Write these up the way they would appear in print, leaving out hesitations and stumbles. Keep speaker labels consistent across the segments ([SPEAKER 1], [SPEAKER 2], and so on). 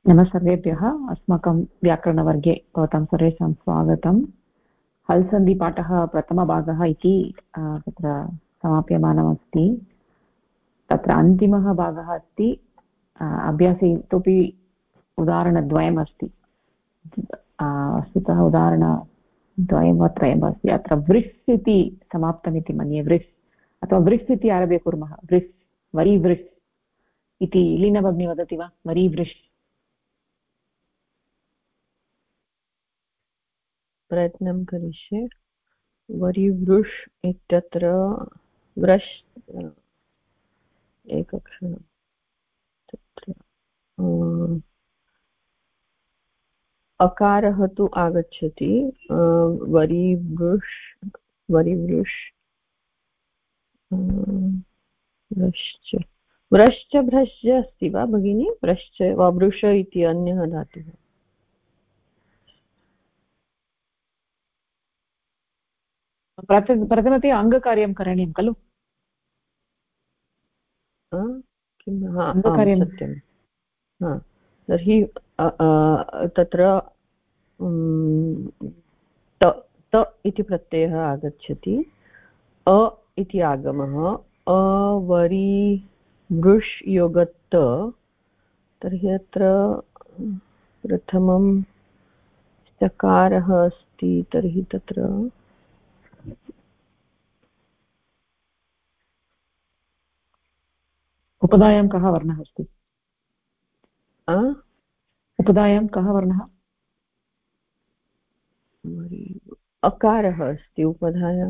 [SPEAKER 1] नमः सर्वेभ्यः। अस्माकं व्याकरणवर्गे भवतां सर्वेषां स्वागतम्। हल् सन्धिपाठः प्रथमभागः इति तत्र समाप्यमानमस्ति। तत्र अन्तिमः भागः अस्ति। अभ्यासे इतोपि उदाहरणद्वयम् अस्ति। वस्तुतः उदाहरणद्वयं वा त्रयम् अस्ति। अत्र वृष् इति समाप्तमिति मन्ये। वृष् अथवा वृष् इति आरभ्य कुर्मः। वृष्, वरीवृष् इति लीनभगिनी वदति वा? वरीवृष्
[SPEAKER 2] प्रयत्नं करिष्ये। वरीवृष् इत्यत्र वृष् एकक्षणं तत्र अकारः तु आगच्छति। वरीवृष् वरीवृष् वृश्च व्रश्च भ्रश्च अस्ति वा भगिनी? व्रश्च वा वृष इति अन्यः धातुः।
[SPEAKER 1] प्रथमतया अङ्गकार्यं करणीयं खलु?
[SPEAKER 2] किं?
[SPEAKER 1] अङ्गकार्यं
[SPEAKER 2] सत्यं। तर्हि तत्र त इति प्रत्ययः आगच्छति। अ इति आगमः। अवरि वृष् योगत्त। तर्हि अत्र प्रथमं चकारः अस्ति। तर्हि तत्र
[SPEAKER 1] उपधायां कः वर्णः अस्ति? उपधायां कः वर्णः?
[SPEAKER 2] अकारः अस्ति उपधायां।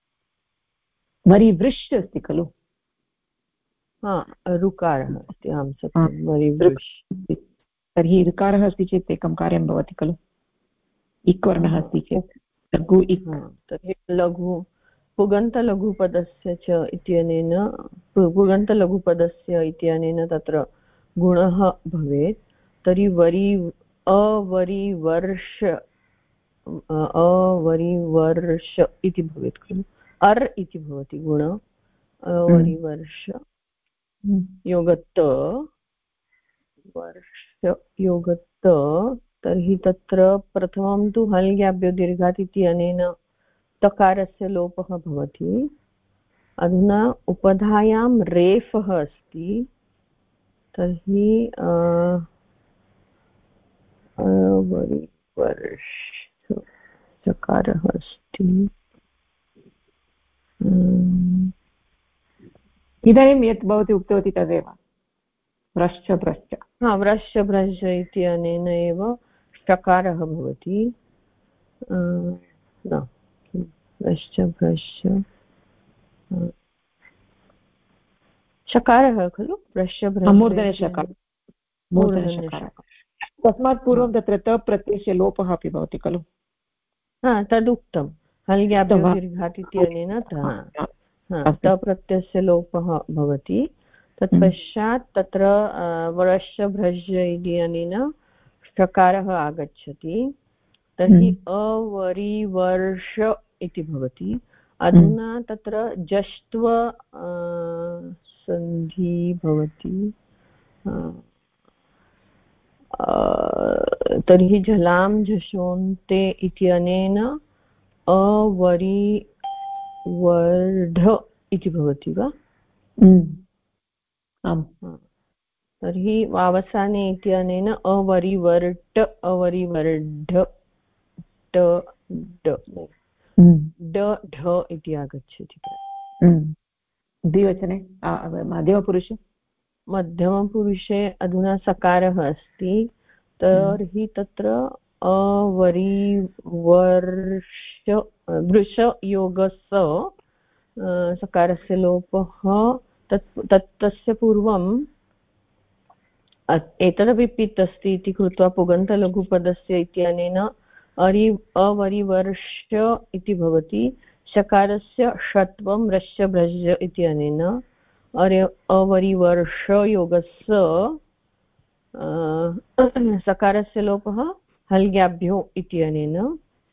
[SPEAKER 1] वरीवृष् अस्ति खलु?
[SPEAKER 2] ऋकारः अस्ति। आं सत्यं, वरीवृष्।
[SPEAKER 1] तर्हि ऋकारः अस्ति चेत् एकं कार्यं भवति खलु? इक् वर्णः अस्ति चेत् लघु इक्।
[SPEAKER 2] तर्हि लघु पुगन्तलघुपदस्य च इत्यनेन पुगन्तलघुपदस्य इत्यनेन तत्र गुणः भवेत्। तर्हि अवरिवर्ष अवरिवर्ष इति भवेत् खलु? अर् इति भवति गुण। अवरिवर्ष योगत्त वर्ष योगत्त। तर्हि तत्र प्रथमं तु हल् ज्ञाभ्यो दीर्घात् इति अनेन तकारस्य लोपः भवति। अधुना उपधायां रेफः अस्ति। तर्हि वर्ष चकारः अस्ति।
[SPEAKER 1] इदानीं यत् भवती उक्तवती तदेव व्रश्च भ्रश्च।
[SPEAKER 2] व्रश्च भ्रश्च इति अनेन एव षकारः भवति। व्रश्च भ्रश्च षकारः खलु? व्रश्च भ्रश्च मूर्धन्यषकारः।
[SPEAKER 1] तस्मात् पूर्वं तत्र त प्रत्ययस्य लोपः अपि भवति खलु?
[SPEAKER 2] तदुक्तं हल् ज्ञाभ्यो दीर्घात् इत्यनेन त प्रत्ययस्य लोपः भवति। तत्पश्चात् तत्र व्रश्च भ्रश्च इति अनेन षकारः आगच्छति। तर्हि अवरिवर्ष इति भवति। अधुना तत्र जष्ट्व सन्धि भवति। तर्हि झलां झषोन्ते इत्यनेन अवरिवर्ढ इति भवति वा? तर्हि अवसाने इत्यनेन अवरिवर्ट अवरिवर्ढ ढ इति आगच्छति।
[SPEAKER 1] द्विवचने मध्यमपुरुषे
[SPEAKER 2] अधुना सकारः अस्ति। तर्हि तत्र अवरिवर्ष वृष योगस्य सकारस्य लोपः। तस्य पूर्वम् एतदपि पित् अस्ति इति कृत्वा पुगन्तलघुपदस्य इत्यनेन अवरिवर्ष इति भवति। शकारस्य षत्वं रश्च भ्रश्च इत्यनेन अवरिवर्ष योगस्य सकारस्य लोपः हल् ज्ञाभ्यो इत्यनेन।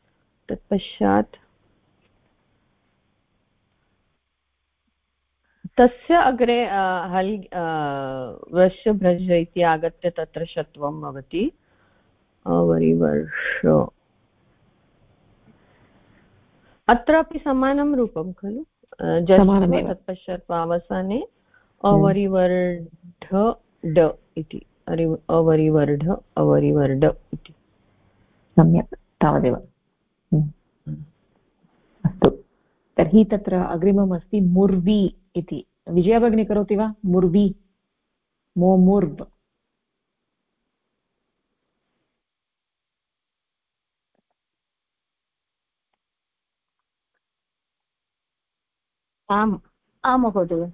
[SPEAKER 2] तत्पश्चात् तस्य अग्रे हल् वृश्य भ्रज इति आगत्य तत्र षत्वं भवति अवरिवर्ष अत्रापि समानं रूपं खलु
[SPEAKER 1] समानमेव
[SPEAKER 2] तत्पश्चात् अवसाने अवरिवर्ढ ड इति अवरिवर्ढ अवरिवर्ढ इति
[SPEAKER 1] सम्यक् तावदेव अस्तु तर्हि तत्र अग्रिमम् अस्ति मुर्वी इति विजया भगिनी करोति वा मुर्वी मोमुर्व्
[SPEAKER 3] आम् आं महोदय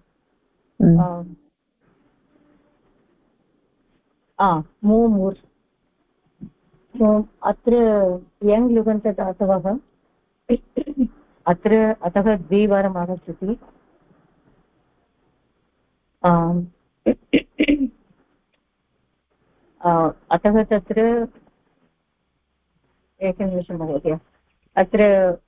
[SPEAKER 3] मोमुर् अत्र यङ् लुगन्तदातवः अत्र अतः द्विवारम् आगच्छति अतः तत्र एकनिमिषं महोदय अत्र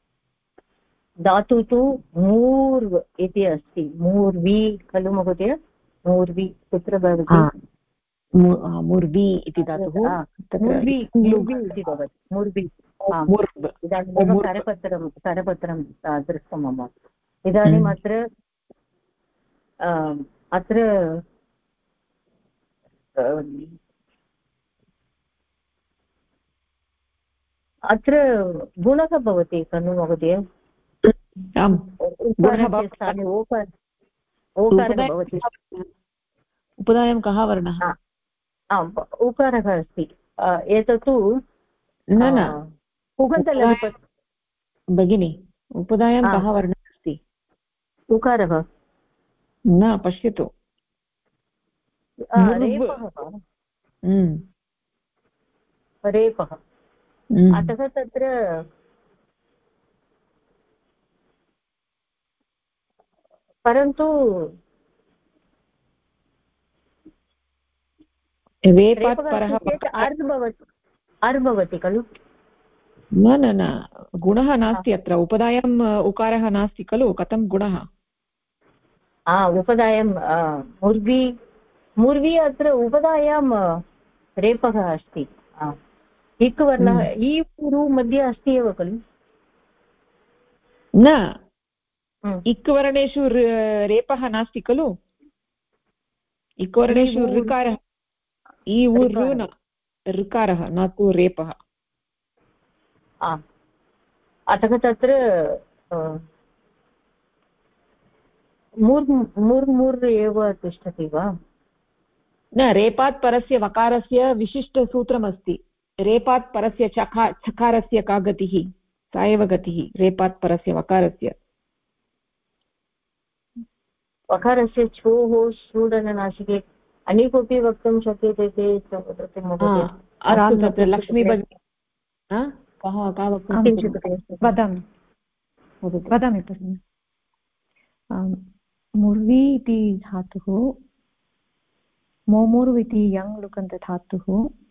[SPEAKER 3] धातु तु मूर्व् इति अस्ति मूर्वी खलु महोदय मूर्वी कुत्र भवति
[SPEAKER 1] मुर्वी इति धातुः
[SPEAKER 3] इति भवति मूर्वी इदानीमेव करपत्रं दृष्टं मम इदानीम् अत्र अत्र गुणः भवति खलु महोदय उकारस्य स्थाने ओकारः भवति
[SPEAKER 1] उपधायां कः वर्णः
[SPEAKER 3] आम् उकारः अस्ति एतत्तु
[SPEAKER 1] न न
[SPEAKER 3] उगन्तलघुपद
[SPEAKER 1] भगिनी उपधायां कः वर्णः अस्ति
[SPEAKER 3] उकारः
[SPEAKER 1] न पश्यतु
[SPEAKER 3] रेपः अतः तत्र परन्तु
[SPEAKER 1] रेपात् परः
[SPEAKER 3] अर् भवति खलु
[SPEAKER 1] न न न गुणः नास्ति अत्र उपधायाम् उकारः नास्ति खलु कथं गुणः
[SPEAKER 3] उपधायां मुर्वी अत्र उपधायां रेपः अस्ति इक् वर्णः ईरु मध्ये अस्ति एव खलु
[SPEAKER 1] न इक् वर्णेषु रेपः नास्ति खलु इक् वर्णेषु ऋकारः इ उ न ऋकारः न तु रेपः
[SPEAKER 3] अतः तत्र मुर् एव तिष्ठति वा
[SPEAKER 1] न रेपात् परस्य वकारस्य विशिष्टसूत्रमस्ति रेपात् परस्य चकारस्य का गतिः सा एव गतिः रेपात् परस्य वकारस्य
[SPEAKER 3] वकारस्य छोः शूडननासिके अन्य कोऽपि वक्तुं शक्यते चेत्
[SPEAKER 1] तत्र लक्ष्मी भगिनी का वदामि भगिनि मुर्वी इति धातुः मोमुर् इति यङ् लुकन्तधातुः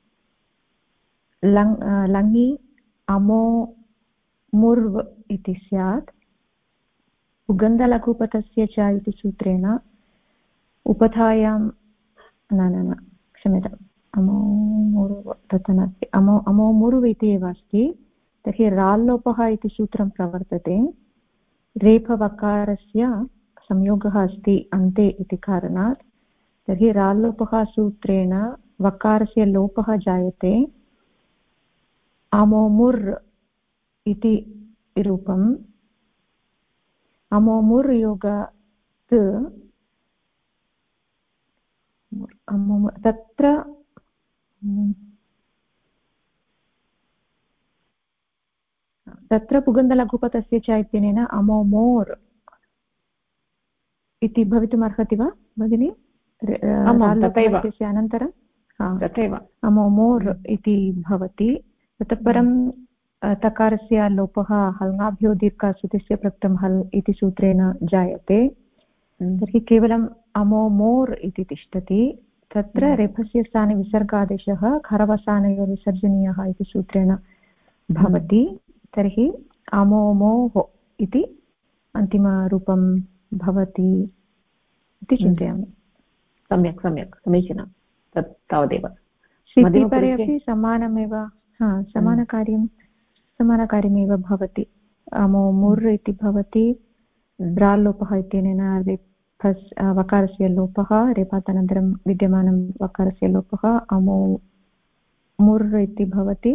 [SPEAKER 1] लङि अमो मुर्व् इति स्यात् उगन्धलघुपथस्य च इति सूत्रेण उपधायां न क्षम्यताम् अमोमुर्व् तथा नास्ति अमोमुर्व् इति एव अस्ति तर्हि राल्लोपः इति सूत्रं प्रवर्तते रेफवकारस्य संयोगः अस्ति अन्ते इति कारणात् तर्हि राल्लोपः सूत्रेण वकारस्य लोपः जायते अमोमुर् इति रूपम् अमोमुर् योगात् तत्र पुगन्धलघुपथस्य च इत्यनेन अमोमोर् इति भवितुमर्हति वा भगिनि अनन्तरं तथैव अमोमोर् इति भवति ततः परं तकारस्य लोपः हल्ङ्गाभ्यो दीर्घासुतस्य प्रक्तं हल् इति सूत्रेण जायते तर्हि केवलम् अमोमोर् इति तिष्ठति तत्र रेफस्य स्थाने विसर्गादेशः खरवसानयोः विसर्जनीयः इति सूत्रेण भवति तर्हि अमोमोः इति अन्तिमरूपं भवति इति चिन्तयामि। सम्यक् सम्यक् समीचीनं, तत् तावदेव।
[SPEAKER 2] सिद्धिपरे अपि समानमेव, समानकार्यमेव भवति। अमो मुर् इति भवति, राल्लोपः इत्यनेन वकारस्य लोपः, रेफातनन्तरं विद्यमानं वकारस्य लोपः, अमो मुर् इति भवति।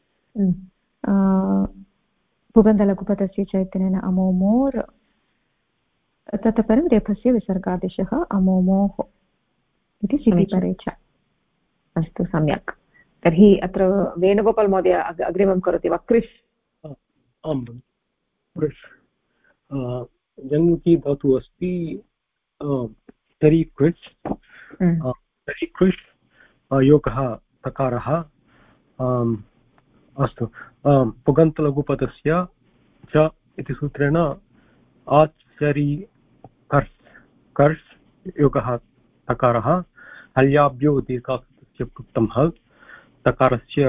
[SPEAKER 2] पुगन्धलघुपदस्य च इत्यनेन अमोमोर्, ततः परं रेफस्य विसर्गादेशः अमोमोः इति सिद्धिपरे च।
[SPEAKER 1] अस्तु सम्यक्। तर्हि अत्र वेणुगोपाल् महोदय अग्रिमं करोति वा? कृष्।
[SPEAKER 4] आम् कृष् जङ्मुखी धातुः अस्ति तरि कृष्। तरि कृष् योगः तकारः। अस्तु पुगन्तलघुपदस्य च इति सूत्रेण आचरि कर्स् कर्स् योगः तकारः। हल्याभ्यो दीर्घाक्षरस्य पृक्तं हल् तकारस्य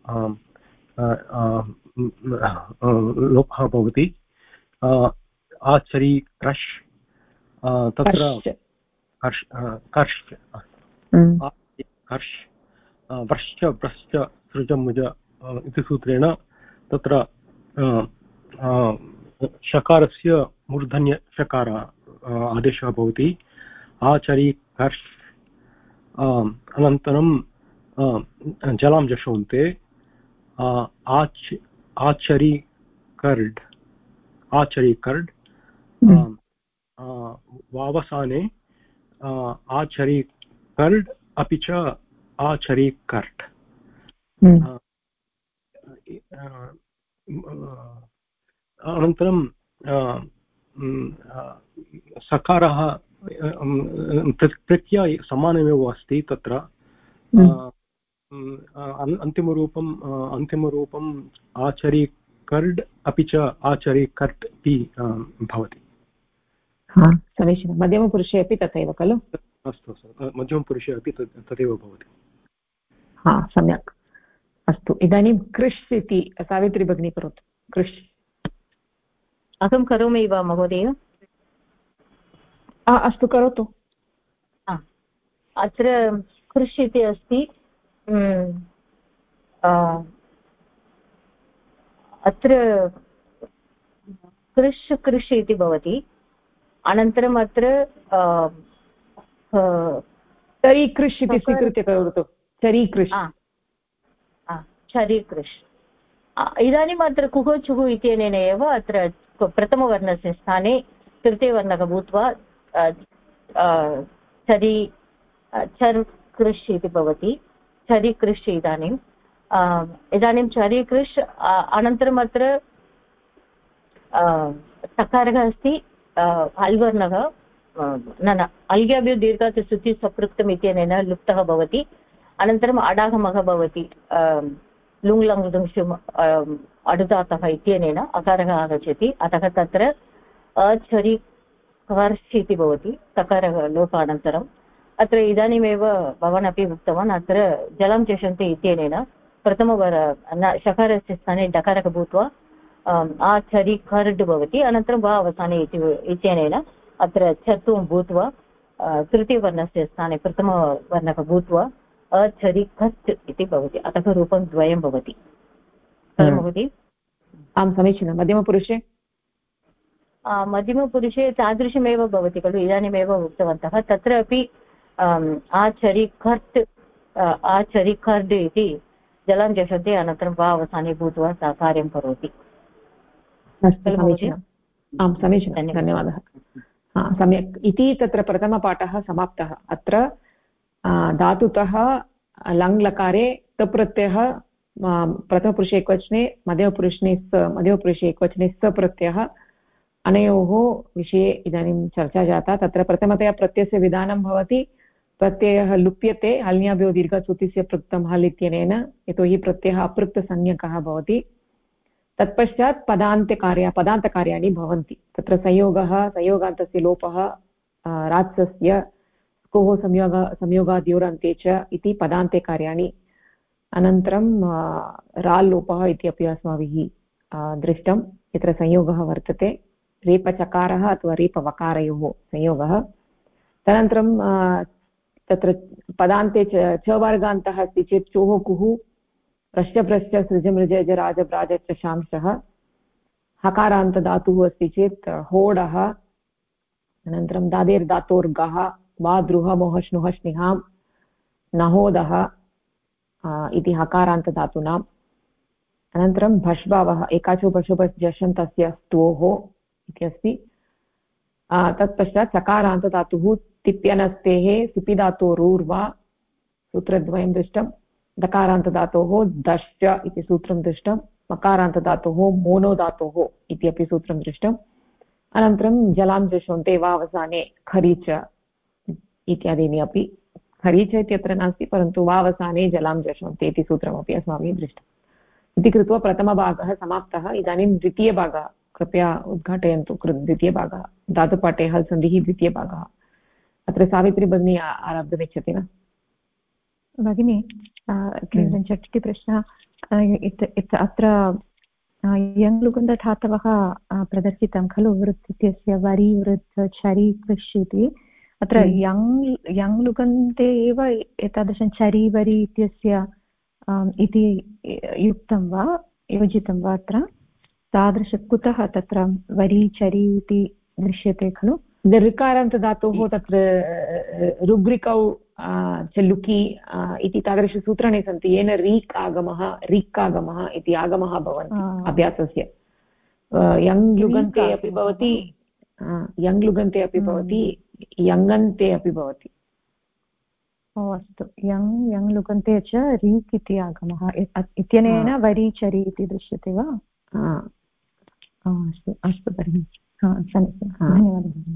[SPEAKER 4] लोपः भवति। आचरि क्रश् तत्र कर्श् कर्श् कर्श् व्रश्च व्रश्च सृजमुज इति सूत्रेण तत्र शकारस्य मूर्धन्यशकार आदेशः भवति। आचरि कर्श्। अनन्तरं जलां जशोन्ते आचरि कर्ड् आचरि कर्ड्। वावसाने आचरि कर्ड् अपि च आचरि कर्ट्। अनन्तरं सकारः प्रत्यय समानमेव अस्ति तत्र। अन्तिमरूपम् आचरि कर्ड् अपि च आचरि कर्ट् इति भवति।
[SPEAKER 1] समीचीनं। मध्यमपुरुषे अपि तथैव खलु?
[SPEAKER 4] अस्तु अस्तु, मध्यमपुरुषे अपि तथैव भवति।
[SPEAKER 1] सम्यक्। अस्तु, इदानीं कृष् इति सावित्री भगिनी करोतु। कृष्।
[SPEAKER 3] अहं करोमि वा महोदय?
[SPEAKER 1] अस्तु करोतु।
[SPEAKER 3] अत्र कृष् इति अस्ति। अत्र कृष् कृष् इति भवति। अनन्तरम् अत्र
[SPEAKER 1] चरि कृष् इति स्वीकृत्य करोतु। चरि कृष्।
[SPEAKER 3] चरि कृष्। इदानीम् अत्र कुः चुः इत्यनेन एव अत्र प्रथमवर्णस्य स्थाने तृतीयवर्णः भूत्वा चरि चर् कृष् इति भवति। चरि कृष्। इदानीं चरि कृष्। अनन्तरम् अत्र तकारः अस्ति अल्वर्णः, न अल्ग्याभ्यो दीर्घात् सुति सपृक्तम् इत्यनेन लुप्तः भवति। अनन्तरम् अडागमः भवति। लुङ्लङ् अडुदातः इत्यनेन अकारः आगच्छति। अतः तत्र अचरि कर्ष् इति भवति तकारः लोपानन्तरम्। अत्र इदानीमेव भवान् अपि उक्तवान्, अत्र जलं चषन्ति इत्यनेन शकारस्य स्थाने डकारः भूत्वा आचरि कर्ड् भवति। अनन्तरं वा अवसाने इत्यनेन अत्र चत्वं भूत्वा तृतीयवर्णस्य स्थाने प्रथमवर्णः भूत्वा अचरि कत् इति भवति। अतः रूपं द्वयं भवति खलु महोदय?
[SPEAKER 1] आं समीचीनं। मध्यमपुरुषे?
[SPEAKER 3] मध्यमपुरुषे तादृशमेव भवति खलु, इदानीमेव उक्तवन्तः। तत्र अपि आचरि कर्ट् आचरि कर्ड् इति जलं जषति, अनन्तरं वा अवसाने भूत्वा सा कार्यं करोति।
[SPEAKER 1] समीचीनम्। आं समीचीनं, धन्यवादः। सम्यक्। इति तत्र प्रथमपाठः समाप्तः। अत्र धातुतः लङ् लकारे तप्रत्ययः प्रथमपुरुषे एकवचने, मध्यमपुरुषे एकवचने स प्रत्ययः, अनयोः विषये इदानीं चर्चा जाता। तत्र प्रथमतया प्रत्ययस्य विधानं भवति। प्रत्ययः लुप्यते हल्न्याभ्यो दीर्घसूतिस्य पृक्तं हल् इत्यनेन, यतोहि प्रत्ययः अपृक्तसंज्ञकः भवति। तत्पश्चात् पदान्तकार्याणि भवन्ति। तत्र संयोगान्तस्य लोपः, रात्सस्य कोः संयोगाद्योरन्ते च इति पदान्ते कार्याणि। अनन्तरं राल्लोपः इति अपि अस्माभिः दृष्टं, यत्र संयोगः वर्तते, रेपचकारः अथवा रेपवकारयोः संयोगः। तदनन्तरं तत्र पदान्ते च वर्गान्तः अस्ति चेत् चोः कुः प्रश्च सृजमृज राज ब्राज शांशः हकारान्तधातुः अस्ति चेत् होडः अनन्तरं दादेर्धातोर्गः वा द्रुह मोह श्नुः स्निहां नहोदः इति हकारान्तधातूनाम् अनन्तरं भष्भावः एकाचो पशुपजषन्तस्य स्तोः इति अस्ति तत्पश्चात् सकारान्तधातुः तिप्यनस्तेः सिपिधातोरूर्वा सूत्रद्वयं दृष्टं दकारान्तधातोः दश्च इति सूत्रं दृष्टं मकारान्तधातोः मोनो धातोः इति अपि सूत्रं दृष्टम् अनन्तरं जलां जशोन्ते वा अवसाने खरीच इत्यादीनि अपि खरीच इत्यत्र नास्ति परन्तु वा अवसाने जलां जशोन्ते इति सूत्रमपि अस्माभिः दृष्टम् इति कृत्वा प्रथमभागः समाप्तः इदानीं द्वितीयभागः कृपया उद्घाटयन्तु द्वितीयभागः धातुपाठे हल् सन्धिः द्वितीयभागः अत्र सावित्री भगिनी आरब्धुमिच्छति वा
[SPEAKER 5] भगिनी झटिति प्रश्नः अत्र यङ्लुगन्धधातवः प्रदर्शितं खलु वृत् इत्यस्य वरि वृत् चरि कृष् इति अत्र यङ्लुगन्धे एव एतादृशं चरि वरि इत्यस्य इति युक्तं वा योजितं वा अत्र तादृश कुतः तत्र वरि चरि इति दृश्यते खलु
[SPEAKER 1] ऋकारान्तधातोः तत्र ऋग्रिकौ च लुकि इति तादृशसूत्राणि सन्ति येन रीक् आगमः इति आगमः भवन्ति अभ्यासस्य यङ्लुगन्ते अपि भवति यङन्ते अपि भवति
[SPEAKER 5] अस्तु यङ् लुगन्ते च रीक् इति आगमः इत्यनेन वरि चरि इति दृश्यते वा अस्तु अस्तु तर्हि समीचीनं धन्यवादः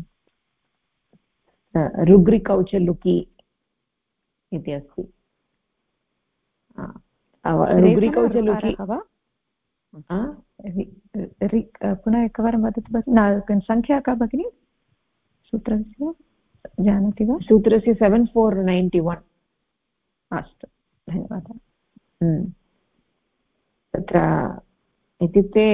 [SPEAKER 1] ऋग्रिकौ च लुकि इति अस्ति ऋग्रिकौ च लुकि
[SPEAKER 5] पुनः एकवारं वदतु भगिनि सङ्ख्या का भगिनि सूत्रस्य जानाति वा
[SPEAKER 1] सूत्रस्य 7491
[SPEAKER 5] अस्तु धन्यवादः
[SPEAKER 1] तत्र इत्युक्ते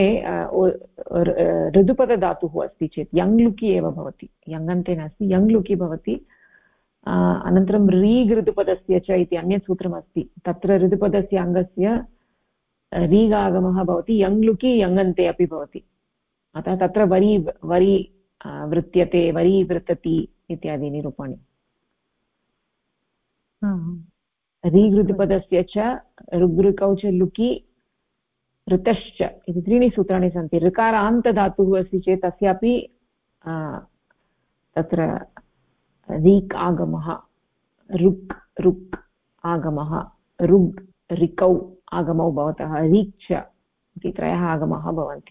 [SPEAKER 1] ऋदुपदधातुः अस्ति चेत् यङ्लुकि एव भवति यङन्ते नास्ति यङ्लुकि भवति अनन्तरं रीग् ऋतुपदस्य च इति अन्यत् सूत्रमस्ति तत्र ऋतुपदस्य अङ्गस्य रीग् आगमः भवति यङ्लुकि यङन्ते अपि भवति अतः तत्र वरि वृत्यते वरि वृतति इत्यादीनि रूपाणि रीग् ऋतुपदस्य च ऋग्ऋकौ च लुकि ऋतश्च इति त्रीणि सूत्राणि सन्ति ऋकारान्तधातुः अस्ति चेत् तस्यापि तत्र रीक् आगमः ऋक् आगमः ऋग् ऋकौ आगमौ भवतः रीक् च इति त्रयः आगमाः भवन्ति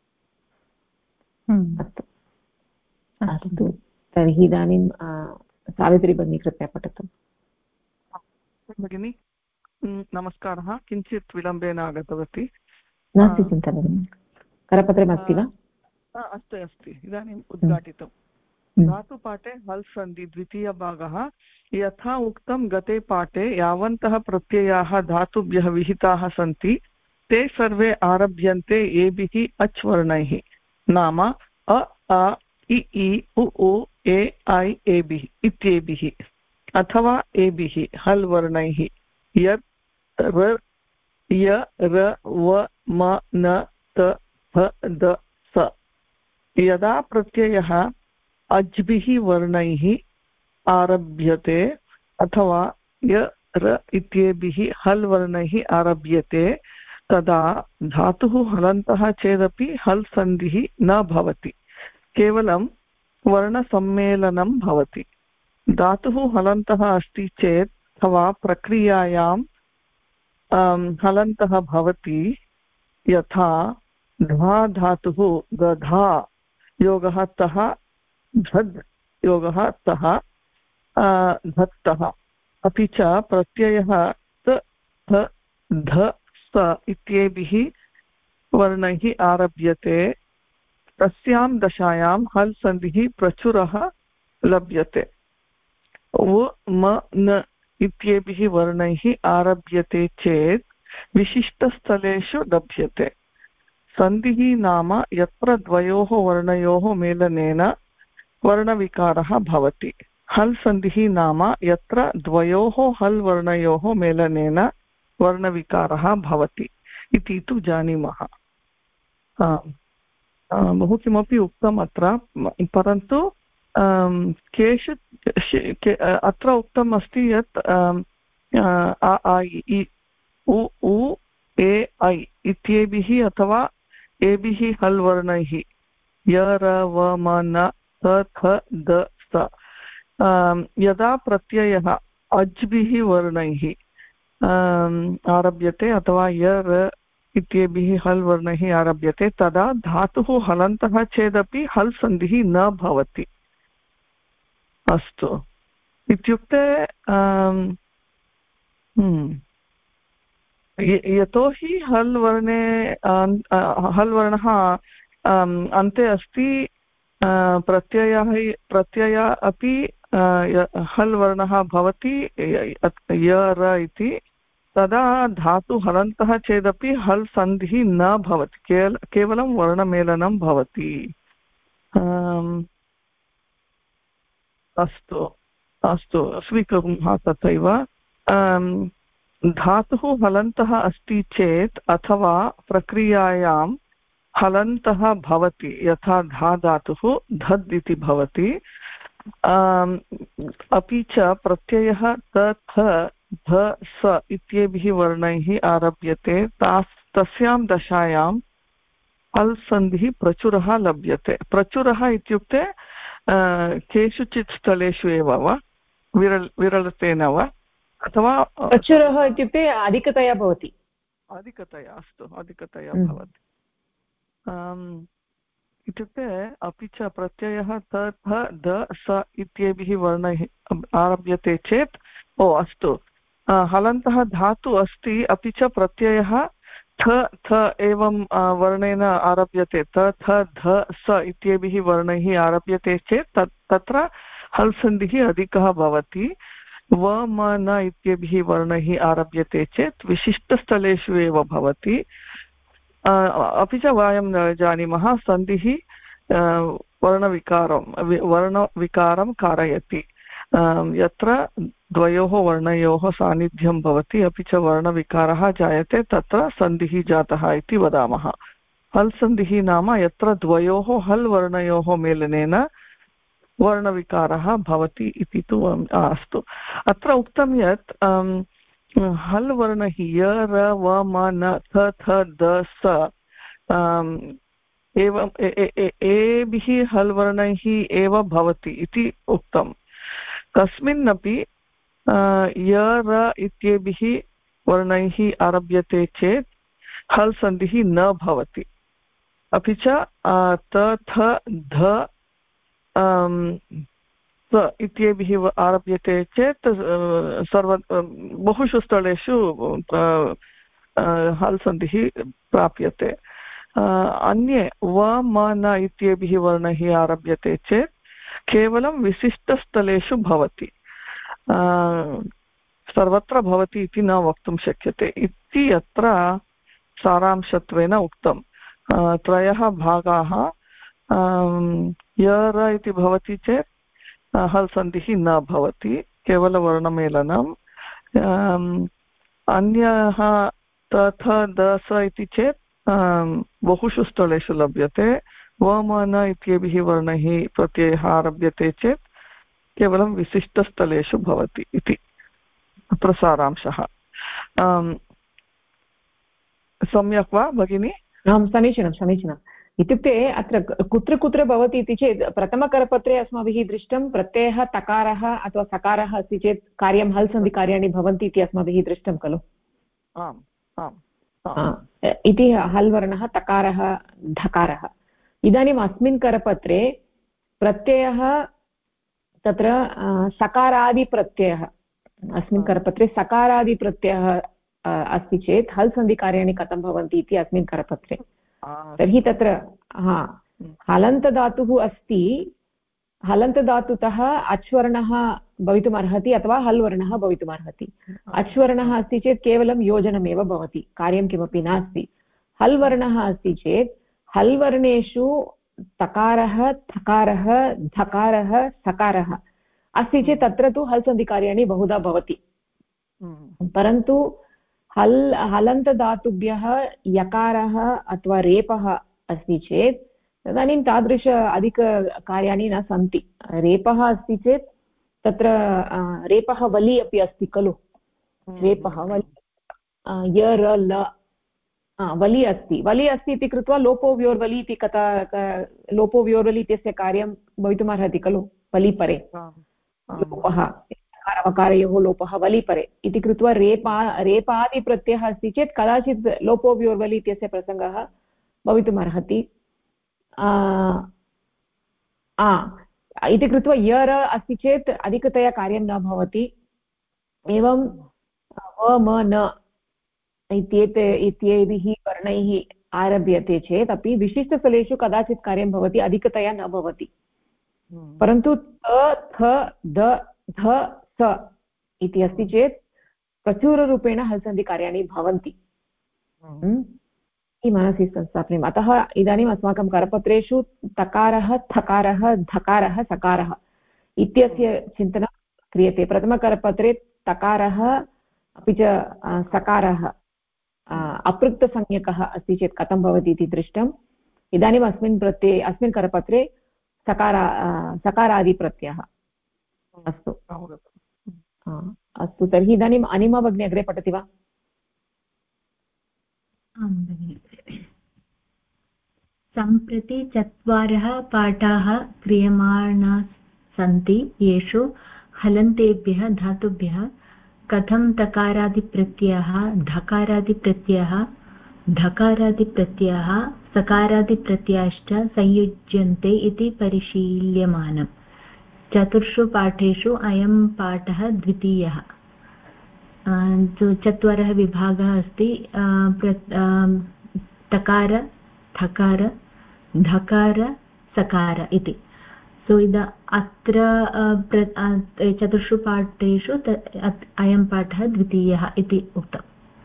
[SPEAKER 1] अस्तु अस्तु तर्हि इदानीं सावित्री भगिनी कृपया पठतु
[SPEAKER 6] भगिनी नमस्कारः किञ्चित् विलम्बेन आगतवती
[SPEAKER 1] नास्ति चिन्ता भगिनि करपत्रमस्ति वा
[SPEAKER 6] अस्ति अस्ति इदानीम् उद्घाटितं धातुपाठे हल् सन्धि द्वितीयभागः यथा उक्तं गते पाठे यावन्तः प्रत्ययाः धातुभ्यः विहिताः सन्ति ते सर्वे आरभ्यन्ते एभिः अच् वर्णैः नाम अ आ इ ई उ ऊ ए ऐ एभिः इत्येभिः अथवा एभिः हल् वर्णैः यत् र य र व म न त फ द स यदा प्रत्ययः अज्भिः वर्णैः आरभ्यते अथवा य र इत्येभिः हल् वर्णैः आरभ्यते तदा धातुः हलन्तः चेदपि हल् सन्धिः न भवति केवलं वर्णसम्मेलनं भवति धातुः हलन्तः अस्ति चेत् अथवा प्रक्रियायां हलन्तः भवति यथा ध्वा धातुः गधा योगः तः झद् योगः तः धत्तः अपि च प्रत्ययः त थ ध स इत्येभिः वर्णैः आरभ्यते तस्यां दशायां हल् सन्धिः प्रचुरः लभ्यते व म न इत्येभिः वर्णैः आरभ्यते चेत् विशिष्टस्थलेषु लभ्यते सन्धिः नाम यत्र द्वयोः वर्णयोः मेलनेन वर्णविकारः भवति हल् सन्धिः नाम यत्र द्वयोः हल् वर्णयोः मेलनेन वर्णविकारः भवति इति तु जानीमः। बहु किमपि उक्तम् अत्र, परन्तु केषु अत्र उक्तम् अस्ति यत् अ आ इ उ उ ए ऐ इत्येभिः अथवा एभिः हल् वर्णैः य र व म न थ थ द स यदा प्रत्ययः अज्भिः वर्णैः आरभ्यते अथवा य र इत्येभिः हल् वर्णैः आरभ्यते तदा धातुः हलन्तः चेदपि हल् सन्धिः न भवति। अस्तु, इत्युक्ते यतोहि हल् वर्णे हल् वर्णः अन्ते अस्ति, प्रत्यय अपि हल् वर्णः भवति य र इति, तदा धातु हलन्तः चेदपि हल् सन्धिः न भवति, केवलं वर्णमेलनं भवति। अस्तु अस्तु, स्वीकुर्मः तथैव। धातुः हलन्तः अस्ति चेत् अथवा प्रक्रियायां हलन्तः भवति, यथा धा धातुः धद् इति भवति, अपि च प्रत्ययः त थ ध स इत्येभिः वर्णैः आरभ्यते, तस्यां दशायां हल् सन्धिः प्रचुरः लभ्यते। प्रचुरः इत्युक्ते केषुचित् स्थलेषु एव वा, विरलतेन वा, अथवा
[SPEAKER 1] प्रचुरः इत्युक्ते अधिकतया भवति।
[SPEAKER 6] अधिकतया, अस्तु, अधिकतया भवति इत्युक्ते अपि च प्रत्ययः त थ द स इत्येभिः वर्णैः आरभ्यते चेत्, अस्तु, हलन्तः धातु अस्ति अपि च प्रत्ययः थ थ एवं वर्णेन आरभ्यते, त थ ध स इत्येभिः वर्णैः आरभ्यते चेत् तत्र हल् सन्धिः अधिकः भवति। व म न इत्येभिः वर्णैः आरभ्यते चेत् विशिष्टस्थलेषु एव भवति। अपि च वयं जानीमः सन्धिः वर्णविकारं कारयति। यत्र द्वयोः वर्णयोः सान्निध्यं भवति अपि च वर्णविकारः जायते तत्र सन्धिः जातः इति वदामः। हल् सन्धिः नाम यत्र द्वयोः हल् वर्णयोः मेलनेन वर्णविकारः भवति इति तु अस्तु। अत्र उक्तं यत् हल् वर्णः य र व म न थ थ द स एवं एभिः हल् वर्णैः एव भवति इति उक्तं। कस्मिन्नपि य र इत्येभिः वर्णैः आरभ्यते चेत् हल् सन्धिः न भवति। अपि च त थ ध स इत्येभिः आरभ्यते चेत् बहुषु स्थलेषु हल् सन्धिः प्राप्यते। अन्ये व म न इत्येभिः वर्णैः आरभ्यते चेत् केवलं विशिष्टस्थलेषु भवति, सर्वत्र भवति इति न वक्तुं शक्यते इति अत्र सारांशत्वेन उक्तं। त्रयः भागाः, य र इति भवति चेत् हल् सन्धिः न भवति, केवलवर्णमेलनम्। अन्यः त थ द स इति चेत् बहुषु स्थलेषु लभ्यते। व म न इत्येभिः वर्णैः प्रत्ययः आरभ्यते चेत् केवलं विशिष्टस्थलेषु भवति इति अत्र सारांशः। सम्यक् वा भगिनी?
[SPEAKER 1] समीचीनं समीचीनम्। इत्युक्ते अत्र कुत्र कुत्र भवति इति चेत् प्रथमकरपत्रे अस्माभिः दृष्टं प्रत्ययः तकारः अथवा सकारः अस्ति चेत् कार्यं हल् सन्धिकार्याणि भवन्ति इति अस्माभिः दृष्टं खलु।
[SPEAKER 6] आम् आम्
[SPEAKER 1] इति हल् वर्णः तकारः धकारः। इदानीम् अस्मिन् करपत्रे प्रत्ययः तत्र सकारादिप्रत्ययः, अस्मिन् करपत्रे सकारादिप्रत्ययः अस्ति चेत् हल् सन्धिकार्याणि कथं भवन्ति इति अस्मिन् करपत्रे। तर्हि तत्र हलन्तधातुः अस्ति, हलन्तधातुतः अच्वर्णः भवितुमर्हति अथवा हल् वर्णः भवितुमर्हति। अच्वर्णः अस्ति चेत् केवलं योजनमेव भवति, कार्यं किमपि नास्ति। हल् वर्णः अस्ति चेत् हल् वर्णेषु तकारः थकारः धकारः सकारः अस्ति चेत् तत्र तु हल् सन्धिकार्याणि बहुधा भवति। परन्तु हलन्तधातुभ्यः यकारः अथवा रेपः अस्ति चेत् तदानीं तादृश अधिककार्याणि न सन्ति। रेपः अस्ति चेत् तत्र रेपः वलि अपि अस्ति खलु, रेपः वलि य र ल वलि अस्ति, वलि अस्ति इति कृत्वा लोपो व्योर्वलि इति कथा, लोपो व्योर्वलि इत्यस्य कार्यं भवितुमर्हति खलु, वलिपरे लोपः अकारयोः लोपः वलिपरे इति कृत्वा रेपादिप्रत्ययः अस्ति चेत् कदाचित् लोपो व्योर्वलि इत्यस्य प्रसङ्गः भवितुमर्हति। इति कृत्वा यर अस्ति चेत् अधिकतया कार्यं न भवति। एवं व म न इत्येतैः वर्णैः आरभ्यते चेत् अपि विशिष्टस्थलेषु कदाचित् कार्यं भवति, अधिकतया न भवति। परन्तु त थ द ध स इति अस्ति चेत् प्रचुररूपेण हल्सन्धिकार्याणि भवन्ति। मनसि संस्थापनीयम्। अतः इदानीम् अस्माकं करपत्रेषु तकारः थकारः धकारः सकारः इत्यस्य चिन्तनं क्रियते। प्रथमकरपत्रे तकारः अपि च सकारः अपृक्तसंज्ञकः अस्ति चेत् कथं भवति इति दृष्टम्। इदानीम् अस्मिन् करपत्रे सकारादिप्रत्ययः। अस्तु अस्तु, तर्हि इदानीम् अनिमा भगिनी अग्रे पठति वा?
[SPEAKER 7] आं भगिनि। सम्प्रति 4 पाठाः क्रियमाणाः सन्ति, येषु हलन्तेभ्यः धातुभ्यः कथं तकारादिप्रत्ययः, धकारादिप्रत्ययः, धकारादिप्रत्ययः, सकारादिप्रत्ययाश्च संयुज्यन्ते इति परिशील्यमानम्। 4 पाठेषु अयं पाठः द्वितीयः। 4 विभागः अस्ति, तकार, थकार, धकार, सकार इति। सो अत्र 4 पाठेषु अयं पाठः द्वितीयः इति उक्तम्।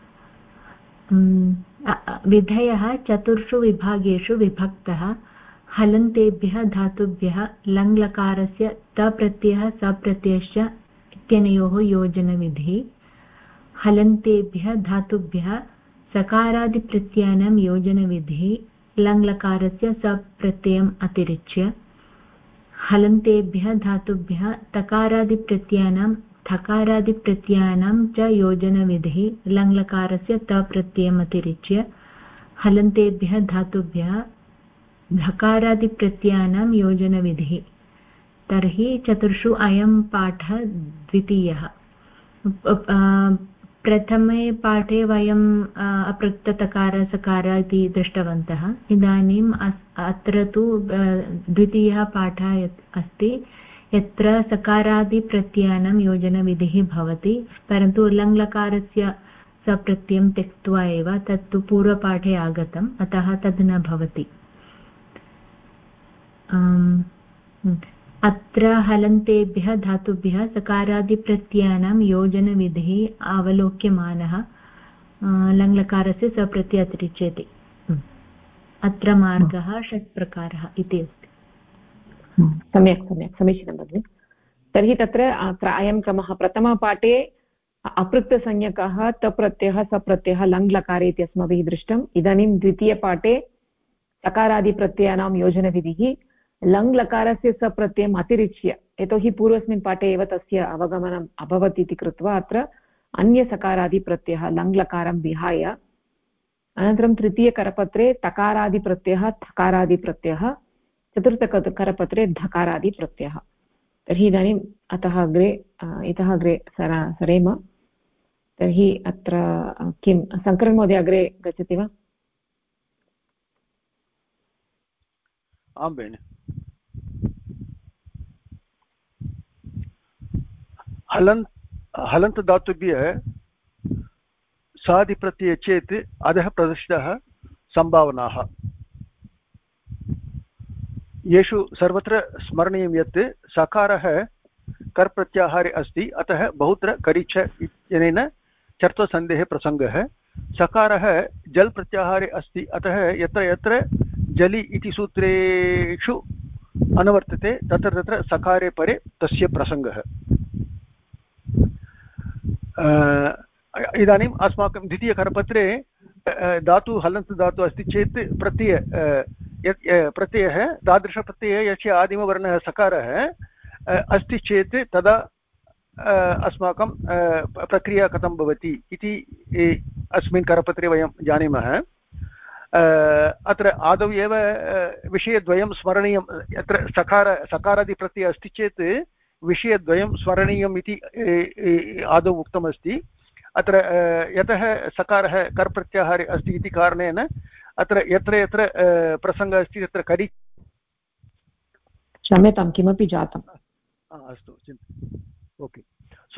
[SPEAKER 7] विधयः 4 विभागेषु विभक्तः हलन्तेभ्यः धातुभ्यः लङ्लकारस्य तप्रत्ययः सप्रत्ययश्च इत्यनयोः योजनविधिः। हलन्तेभ्यः धातुभ्यः सकारादिप्रत्ययानां योजनविधिः लङ्लकारस्य सप्रत्ययम् अतिरिच्य। हलन्तेभ्यः धातुभ्यः तकारादिप्रत्ययानां थकारादिप्रत्ययानां च योजनविधिः लङ्लकारस्य तप्रत्ययम् अतिरिच्य। हलन्तेभ्यः धातुभ्यः धकारादिप्रत्ययानां योजनविधिः। तर्हि 4 अयं पाठः द्वितीयः। प्रथमे पाठे वयं अपृक्ततकार सकार इति दृष्टवन्तः। इदानीम् अत्र तु द्वितीयः पाठः अस्ति, यत्र सकारादिप्रत्ययानां योजनविधिः भवति, परन्तु लङ्लकारस्य सप्रत्ययं त्यक्त्वा एव, तत्तु पूर्वपाठे आगतम्, अतः तद् न भवति। अत्र हलन्तेभ्यः धातुभ्यः सकारादिप्रत्ययानां योजनविधिः अवलोक्यमानः लङ्लकारस्य सप्रत्यय अतिरिच्यते। अत्र मार्गः 6 प्रकारः इति अस्ति।
[SPEAKER 1] सम्यक् सम्यक्, समीचीनं भगिनि। तर्हि तत्र अयं क्रमः, प्रथमपाठे अपृक्तसंज्ञकः तप्रत्ययः सप्रत्ययः लङ्लकारे इति अस्माभिः दृष्टम्। इदानीं द्वितीयपाठे सकारादिप्रत्ययानां योजनविधिः लङ्लकारस्य सप्रत्ययम् अतिरिच्य, यतोहि पूर्वस्मिन् पाठे एव तस्य अवगमनम् अभवत् इति कृत्वा अत्र अन्यसकारादिप्रत्ययः लङ्लकारं विहाय। अनन्तरं तृतीयकरपत्रे तकारादिप्रत्ययः थकारादिप्रत्ययः, चतुर्थकरपत्रे धकारादिप्रत्ययः। तर्हि इदानीम् इतः अग्रे सरेम। तर्हि अत्र किं शङ्करन् महोदय अग्रे गच्छति वा?
[SPEAKER 8] आं बेन। हलन्त धातुभ्यः सादिप्रत्यये चेत् अधः प्रदर्शितः सम्भावनाः, येषु सर्वत्र स्मरणीयं यत् सकारः कर्प्रत्याहारे अस्ति, अतः बहुत्र करिच इत्यनेन चर्त्वसन्धेः प्रसङ्गः। सकारः जल् प्रत्याहारे अस्ति, अतः यत्र यत्र जलि इति सूत्रेषु अनुवर्तते तत्र तत्र सकारे परे तस्य प्रसङ्गः। इदानीम् अस्माकं द्वितीयकरपत्रे धातु हलन्त धातु अस्ति चेत् प्रत्ययः तादृशप्रत्ययः यस्य आदिमवर्णः सकारः अस्ति चेत् तदा अस्माकं प्रक्रिया कथं भवति इति अस्मिन् करपत्रे वयं जानीमः। अत्र आदौ एव विषयद्वयं स्मरणीयं। यत्र सकारादिप्रत्ययः अस्ति चेत् विषयद्वयं स्मरणीयम् इति आदौ उक्तमस्ति। अत्र यतः सकारः कर् प्रत्याहारे अस्ति इति कारणेन अत्र यत्र यत्र प्रसङ्गः अस्ति तत्र करि।
[SPEAKER 1] क्षम्यतां, किमपि जातम्।
[SPEAKER 8] अस्तु, ओके। सो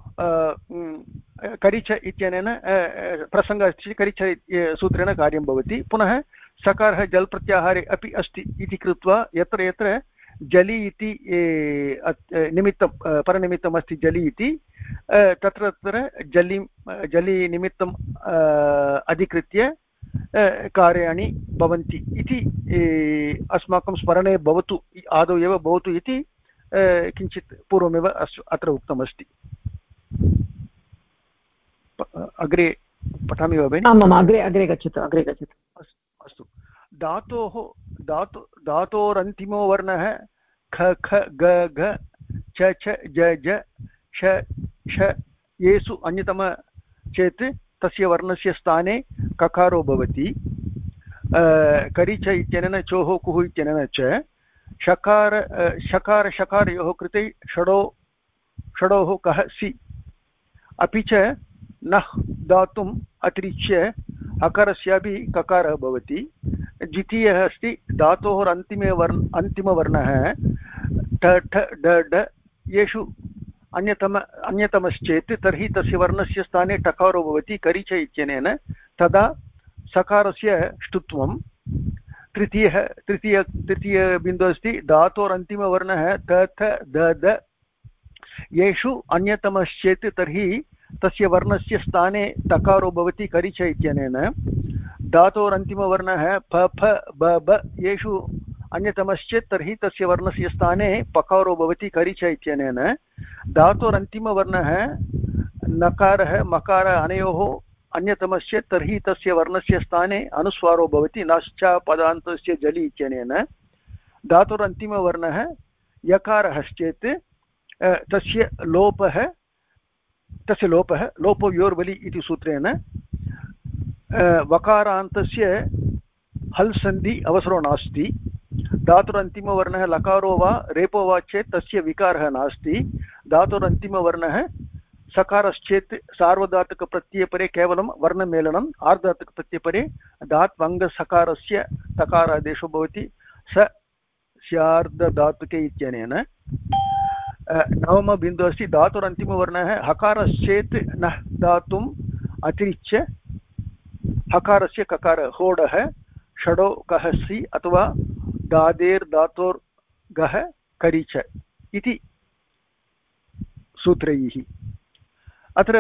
[SPEAKER 8] करिच इत्यनेन प्रसङ्गः अस्ति चेत् करिच सूत्रेण कार्यं भवति। पुनः सकारः जल् प्रत्याहारे अपि अस्ति इति कृत्वा यत्र यत्र जलि इति निमित्तं परनिमित्तम् अस्ति जलि इति तत्र तत्र जलि निमित्तम् अधिकृत्य कार्याणि भवन्ति इति अस्माकं स्मरणे भवतु, आदौ एव भवतु इति किञ्चित् पूर्वमेव अत्र उक्तमस्ति। अग्रे पठामि वा भगिनि?
[SPEAKER 1] आमाम्, अग्रे गच्छतु, अग्रे गच्छतु।
[SPEAKER 8] अस्तु। धातोरन्तिमो वर्णः ख ख ग घ छ छ ज ज ष ष येषु अन्यतम चेत् तस्य वर्णस्य स्थाने ककारो भवति। करिच इत्यनेन चोः कुः इत्यनेन च शकारयोः कृते षडोः कः सि। अपि च नः दातुम् अतिरिच्य हकारस्यापि ककारः भवति। द्वितीयः अस्ति धातोः अन्तिमवर्णः ठ ठ ड ड येषु अन्यतमश्चेत् तर्हि तस्य वर्णस्य स्थाने टकारो भवति करिच इत्यनेन। तदा सकारस्य ष्टुत्वं। तृतीय बिन्दुः अस्ति धातोरन्तिमवर्णः त थ द द येषु अन्यतमश्चेत् तर्हि तस्य वर्णस्य स्थाने तकारो भवति करिच इत्यनेन। धातोरन्तिमवर्णः प फ ब ब येषु अन्यतमश्चेत् तर्हि तस्य वर्णस्य स्थाने पकारो भवति करिच इत्यनेन। धातोरन्तिमवर्णः नकारः मकारः अनयोः अन्यतमश्चेत् तर्हि तस्य वर्णस्य स्थाने अनुस्वारो भवति नाश्चापदान्तस्य जलि इत्यनेन। धातोरन्तिमवर्णः यकारश्चेत् तस्य लोपो योर्वलि इति सूत्रेण वकारान्तस्य हल् सन्धि अवसरो नास्ति। धातुरन्तिमवर्णः लकारो वा रेपो वा चेत् तस्य विकारः नास्ति। धातुरन्तिमवर्णः सकारश्चेत् सार्वधातुकप्रत्ययपरे केवलं वर्णमेलनम्, आर्धातुकप्रत्ययपरे धात्वङ्गसकारस्य तकारादेशो भवति स स्यार्धधातुके इत्यनेन। नवमबिन्दुः अस्ति धातुरन्तिमवर्णः हकारश्चेत् नः धातुम् अतिरिच्य हकारस्य ककार होडः षडो कः सि अथवा दादेर्धातोर्गः करिच इति सूत्रैः। अत्र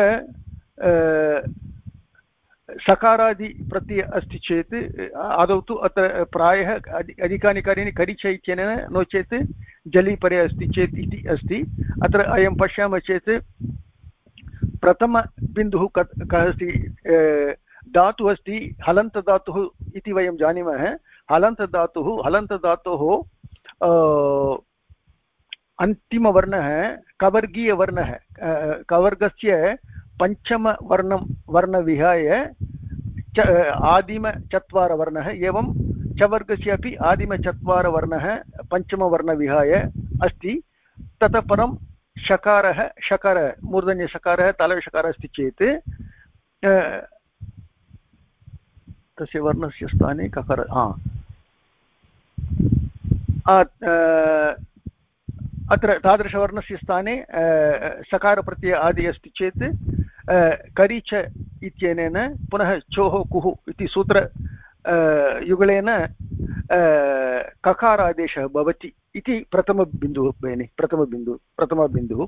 [SPEAKER 8] सकारादिप्रत्ययः अस्ति चेत् आदौ तु अत्र प्रायः अधिकानि कार्याणि करिच इत्यनेन नो चेत् जलि परे अस्ति चेत् इति अस्ति। अत्र अयं पश्यामः चेत् प्रथमबिन्दुः कः अस्ति? धातुः अस्ति हलन्तधातुः इति वयं जानीमः। हलन्तधातोः अन्तिमवर्णः कवर्गीयवर्णः, कवर्गस्य वर्णविहाय आदिमचत्वारवर्णः, एवं चवर्गस्य अपि आदिमचत्वारवर्णः पञ्चमवर्णविहाय अस्ति। ततः परं शकारः मूर्धन्यशकारः तालव्यशकारः अस्ति चेत् तस्य वर्णस्य स्थाने ककार अत्र तादृशवर्णस्य स्थाने सकारप्रत्यय आदि अस्ति चेत् करिच इत्यनेन पुनः चोः कुः इति सूत्र युगलेन ककारादेशः भवति इति प्रथमबिन्दुः भगिनि। प्रथमबिन्दुः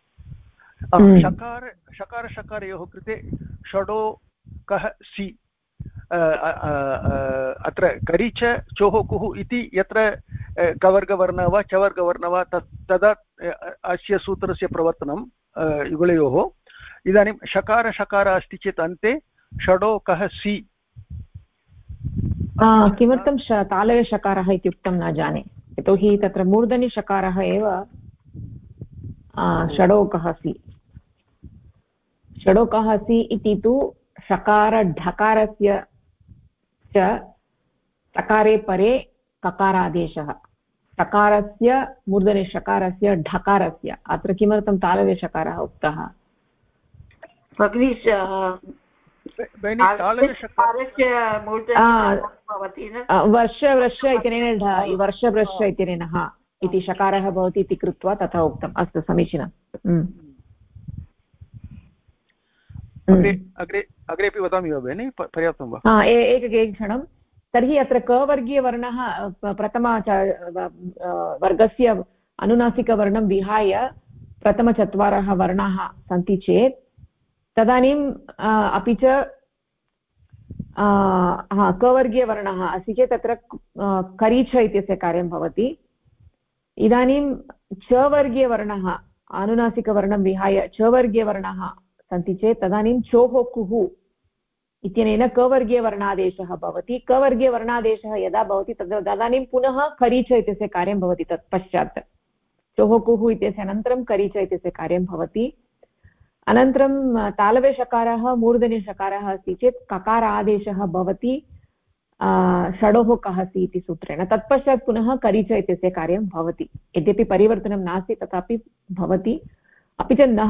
[SPEAKER 8] शकारयोः कृते षडो कः सि। अत्र करिच चोः कुः इति यत्र कवर्गवर्णः वा चवर्गवर्णः वा तदा अस्य सूत्रस्य प्रवर्तनं युगलयोः। इदानीं शकार शकार अस्ति चेत् अन्ते षडोकः सि।
[SPEAKER 1] किमर्थं तालवे शकारः इत्युक्तं न जाने, यतोहि तत्र मूर्धनि शकारः एव षडोकः सि। षडोकः सि इति तु षकार ढकारस्य च टकारे परे ककारादेशः, षकारस्य मूर्धने षकारस्य ढकारस्य। अत्र किमर्थं तालवे शकारः उक्तः? वर्ष वृष इत्यनेन वर्षवृष इत्यनेन इति शकारः भवति इति कृत्वा तथा उक्तम्। अस्तु, समीचीनम्।
[SPEAKER 8] अग्रेपि वदामि वा भगिनि, पर्याप्तं वा?
[SPEAKER 1] एकक्षणं। तर्हि अत्र कवर्गीयवर्णः प्रथम वर्गस्य अनुनासिकवर्णं विहाय प्रथमचत्वारः वर्णाः सन्ति चेत् तदानीम् अपि च कवर्गीयवर्णः अस्ति चेत् तत्र करीच इत्यस्य कार्यं भवति। इदानीं चवर्गीयवर्णः अनुनासिकवर्णं विहाय चवर्गीयवर्णाः सन्ति चेत् तदानीं चोः कुः इत्यनेन कवर्गीयवर्णादेशः भवति। कवर्गीयवर्णादेशः यदा भवति तदानीं पुनः करीच इत्यस्य कार्यं भवति। तत् पश्चात् चोः कुः इत्यस्य अनन्तरं करीच इत्यस्य कार्यं भवति। अनन्तरं तालवे शकारः मूर्धनि शकारः अस्ति चेत् ककार आदेशः भवति षडोः कहसि इति सूत्रेण। तत्पश्चात् पुनः करीच इत्यस्य कार्यं भवति, यद्यपि परिवर्तनं नास्ति तथापि भवति। अपि च नः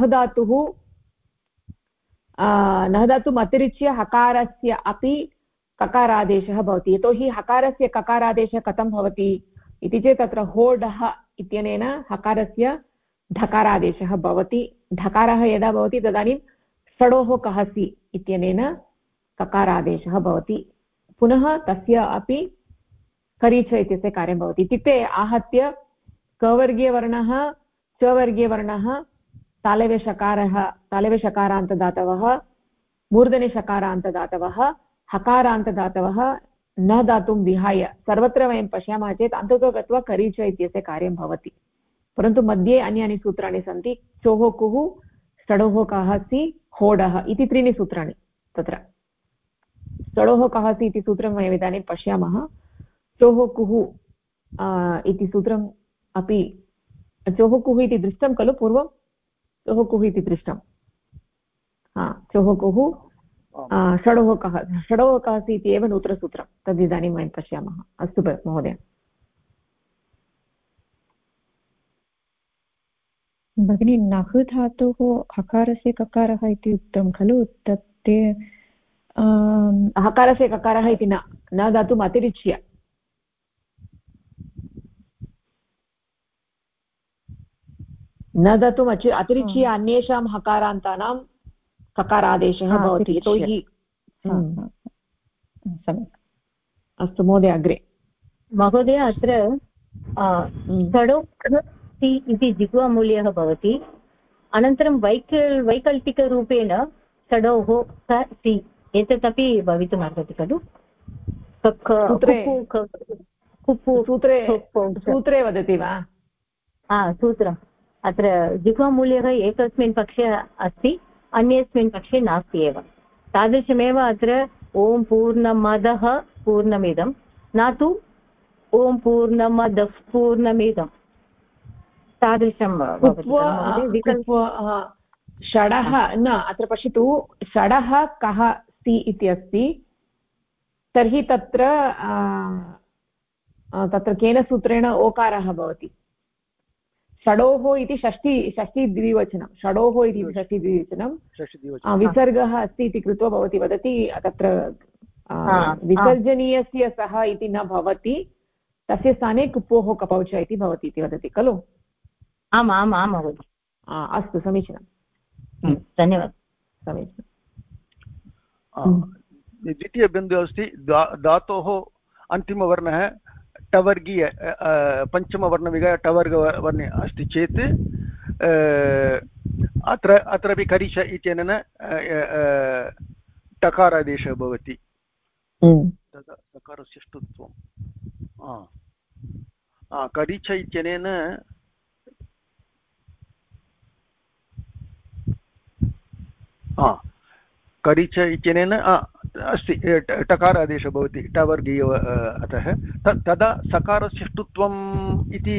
[SPEAKER 1] धातुम् अतिरिच्य हकारस्य अपि ककारादेशः भवति। यतोहि हकारस्य ककारादेशः कथं भवति इति चेत् तत्र होडः इत्यनेन हकारस्य ढकारादेशः भवति। ढकारः यदा भवति तदानीं षडोः कहसि इत्यनेन ककारादेशः भवति। पुनः तस्य अपि करीच इत्यस्य कार्यं भवति। इत्युक्ते आहत्य कवर्गीयवर्णः चवर्गीयवर्णः तालवे शकारान्तदातवः मूर्धनि शकारान्तदातवः हकारान्तदातवः न दातुं विहाय सर्वत्र वयं पश्यामः चेत् अन्ततो गत्वा करीच इत्यस्य कार्यं भवति। परन्तु मध्ये अन्यानि सूत्राणि सन्ति। चोः कुः षडोः कहसि होडः इति त्रीणि सूत्राणि तत्र। षडोः कहसि इति सूत्रं वयम् इदानीं पश्यामः। चोः कुः इति सूत्रम् अपि चोः कुः इति दृष्टं खलु पूर्वं? चोः कुः इति दृष्टं। चोः कुः षडोः कहसि इति एव नूतनसूत्रं, तदिदानीं वयं पश्यामः। अस्तु महोदय।
[SPEAKER 5] भगिनी, नः धातुः हकारस्य ककारः इति उक्तं खलु? तत्
[SPEAKER 1] हकारस्य ककारः इति न दातुम् अतिरिच्य न दातुम् अतिरिच्य अन्येषां हकारान्तानां ककारादेशः भवति। यतोहि
[SPEAKER 5] सम्यक्।
[SPEAKER 1] अस्तु महोदय, अग्रे।
[SPEAKER 3] महोदय, अत्र षडोः इति जिह्वामूल्यः भवति। अनन्तरं वैकल्पिकरूपेण षडोः सि एतदपि भवितुमर्हति खलु?
[SPEAKER 1] सूत्रे वदति वा?
[SPEAKER 3] सूत्रम् अत्र जिह्वामूल्यः एकस्मिन् पक्षे अस्ति, अन्यस्मिन् पक्षे नास्ति एव। तादृशमेव अत्र ॐ पूर्णमदः पूर्णमिदं, न तु ॐ पूर्णमदः पूर्णमिदं, तादृशं
[SPEAKER 1] षडः न। अत्र पश्यतु, षडः कः सि इति अस्ति। तर्हि तत्र केन सूत्रेण ओकारः भवति? षडोः इति षष्ठीद्विवचनं। षडोः इति षष्ठीद्विवचनं। विसर्गः अस्ति इति कृत्वा भवती वदति तत्र विसर्जनीयस्य सः इति न भवति, तस्य स्थाने कुप्पोः कपौच इति भवति इति वदति खलु?
[SPEAKER 3] आम् आम् आम् महोदय।
[SPEAKER 1] अस्तु, समीचीनं,
[SPEAKER 3] धन्यवादः।
[SPEAKER 1] समीचीनं।
[SPEAKER 8] द्वितीयबिन्दुः अस्ति धातोः अन्तिमवर्णः टवर्गीय पञ्चमवर्णविहाय टवर्गवर्णे अस्ति चेत् अत्रापि करीच इत्यनेन टकारादेशः भवति। तदा टकारस्य ष्टुत्वं करिच इत्यनेन करिच इत्यनेन अस्ति टकार आदेशः भवति टवर्गीय अतः तदा सकारस्य ष्टुत्वम् इति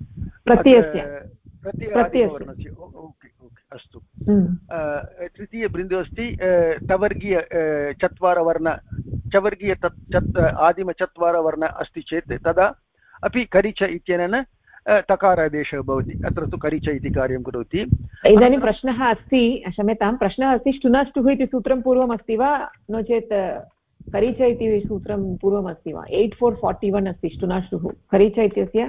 [SPEAKER 8] प्रत्ययादिवर्णस्य ओके ओके अस्तु तृतीयबिन्दुः अस्ति टवर्गीय चत्वारवर्ण चवर्गीय आदिमचत्वारवर्ण अस्ति चेत् तदा अपि करिच इत्यनेन तकारादेशः भवति अत्र तु करिच इति कार्यं करोति
[SPEAKER 1] इदानीं प्रश्नः अस्ति क्षम्यतां प्रश्नः अस्ति ष्टुनाष्टुः इति सूत्रं पूर्वमस्ति वा नो चेत् करिच इति सूत्रं पूर्वमस्ति वा 8441 अस्ति ष्टुनाष्टुः करिच इत्यस्य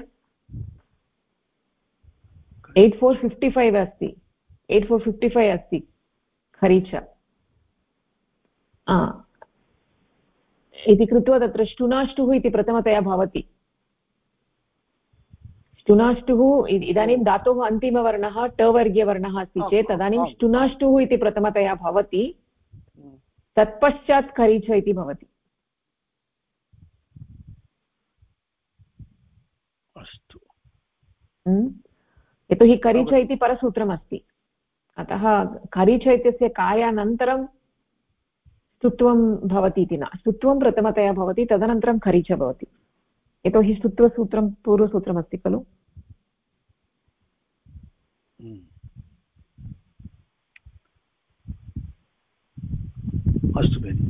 [SPEAKER 1] 8455 अस्ति 8455 अस्ति खरीच इति कृत्वा तत्र ष्टुनाष्टुः इति प्रथमतया भवति ष्टुनाष्टुः इदानीं धातोः अन्तिमवर्णः टवर्गीयवर्णः अस्ति चेत् तदानीं ष्टुनाष्टुः इति प्रथमतया भवति तत्पश्चात् करिच इति भवति
[SPEAKER 8] अस्तु
[SPEAKER 1] यतोहि करिच इति परसूत्रमस्ति अतः करिच इत्यस्य कार्यानन्तरं स्तुत्वं भवति इति न स्तुत्वं प्रथमतया भवति तदनन्तरं करिच भवति यतोहि स्तुत्वसूत्रं पूर्वसूत्रमस्ति खलु
[SPEAKER 8] अस्तु भगिनि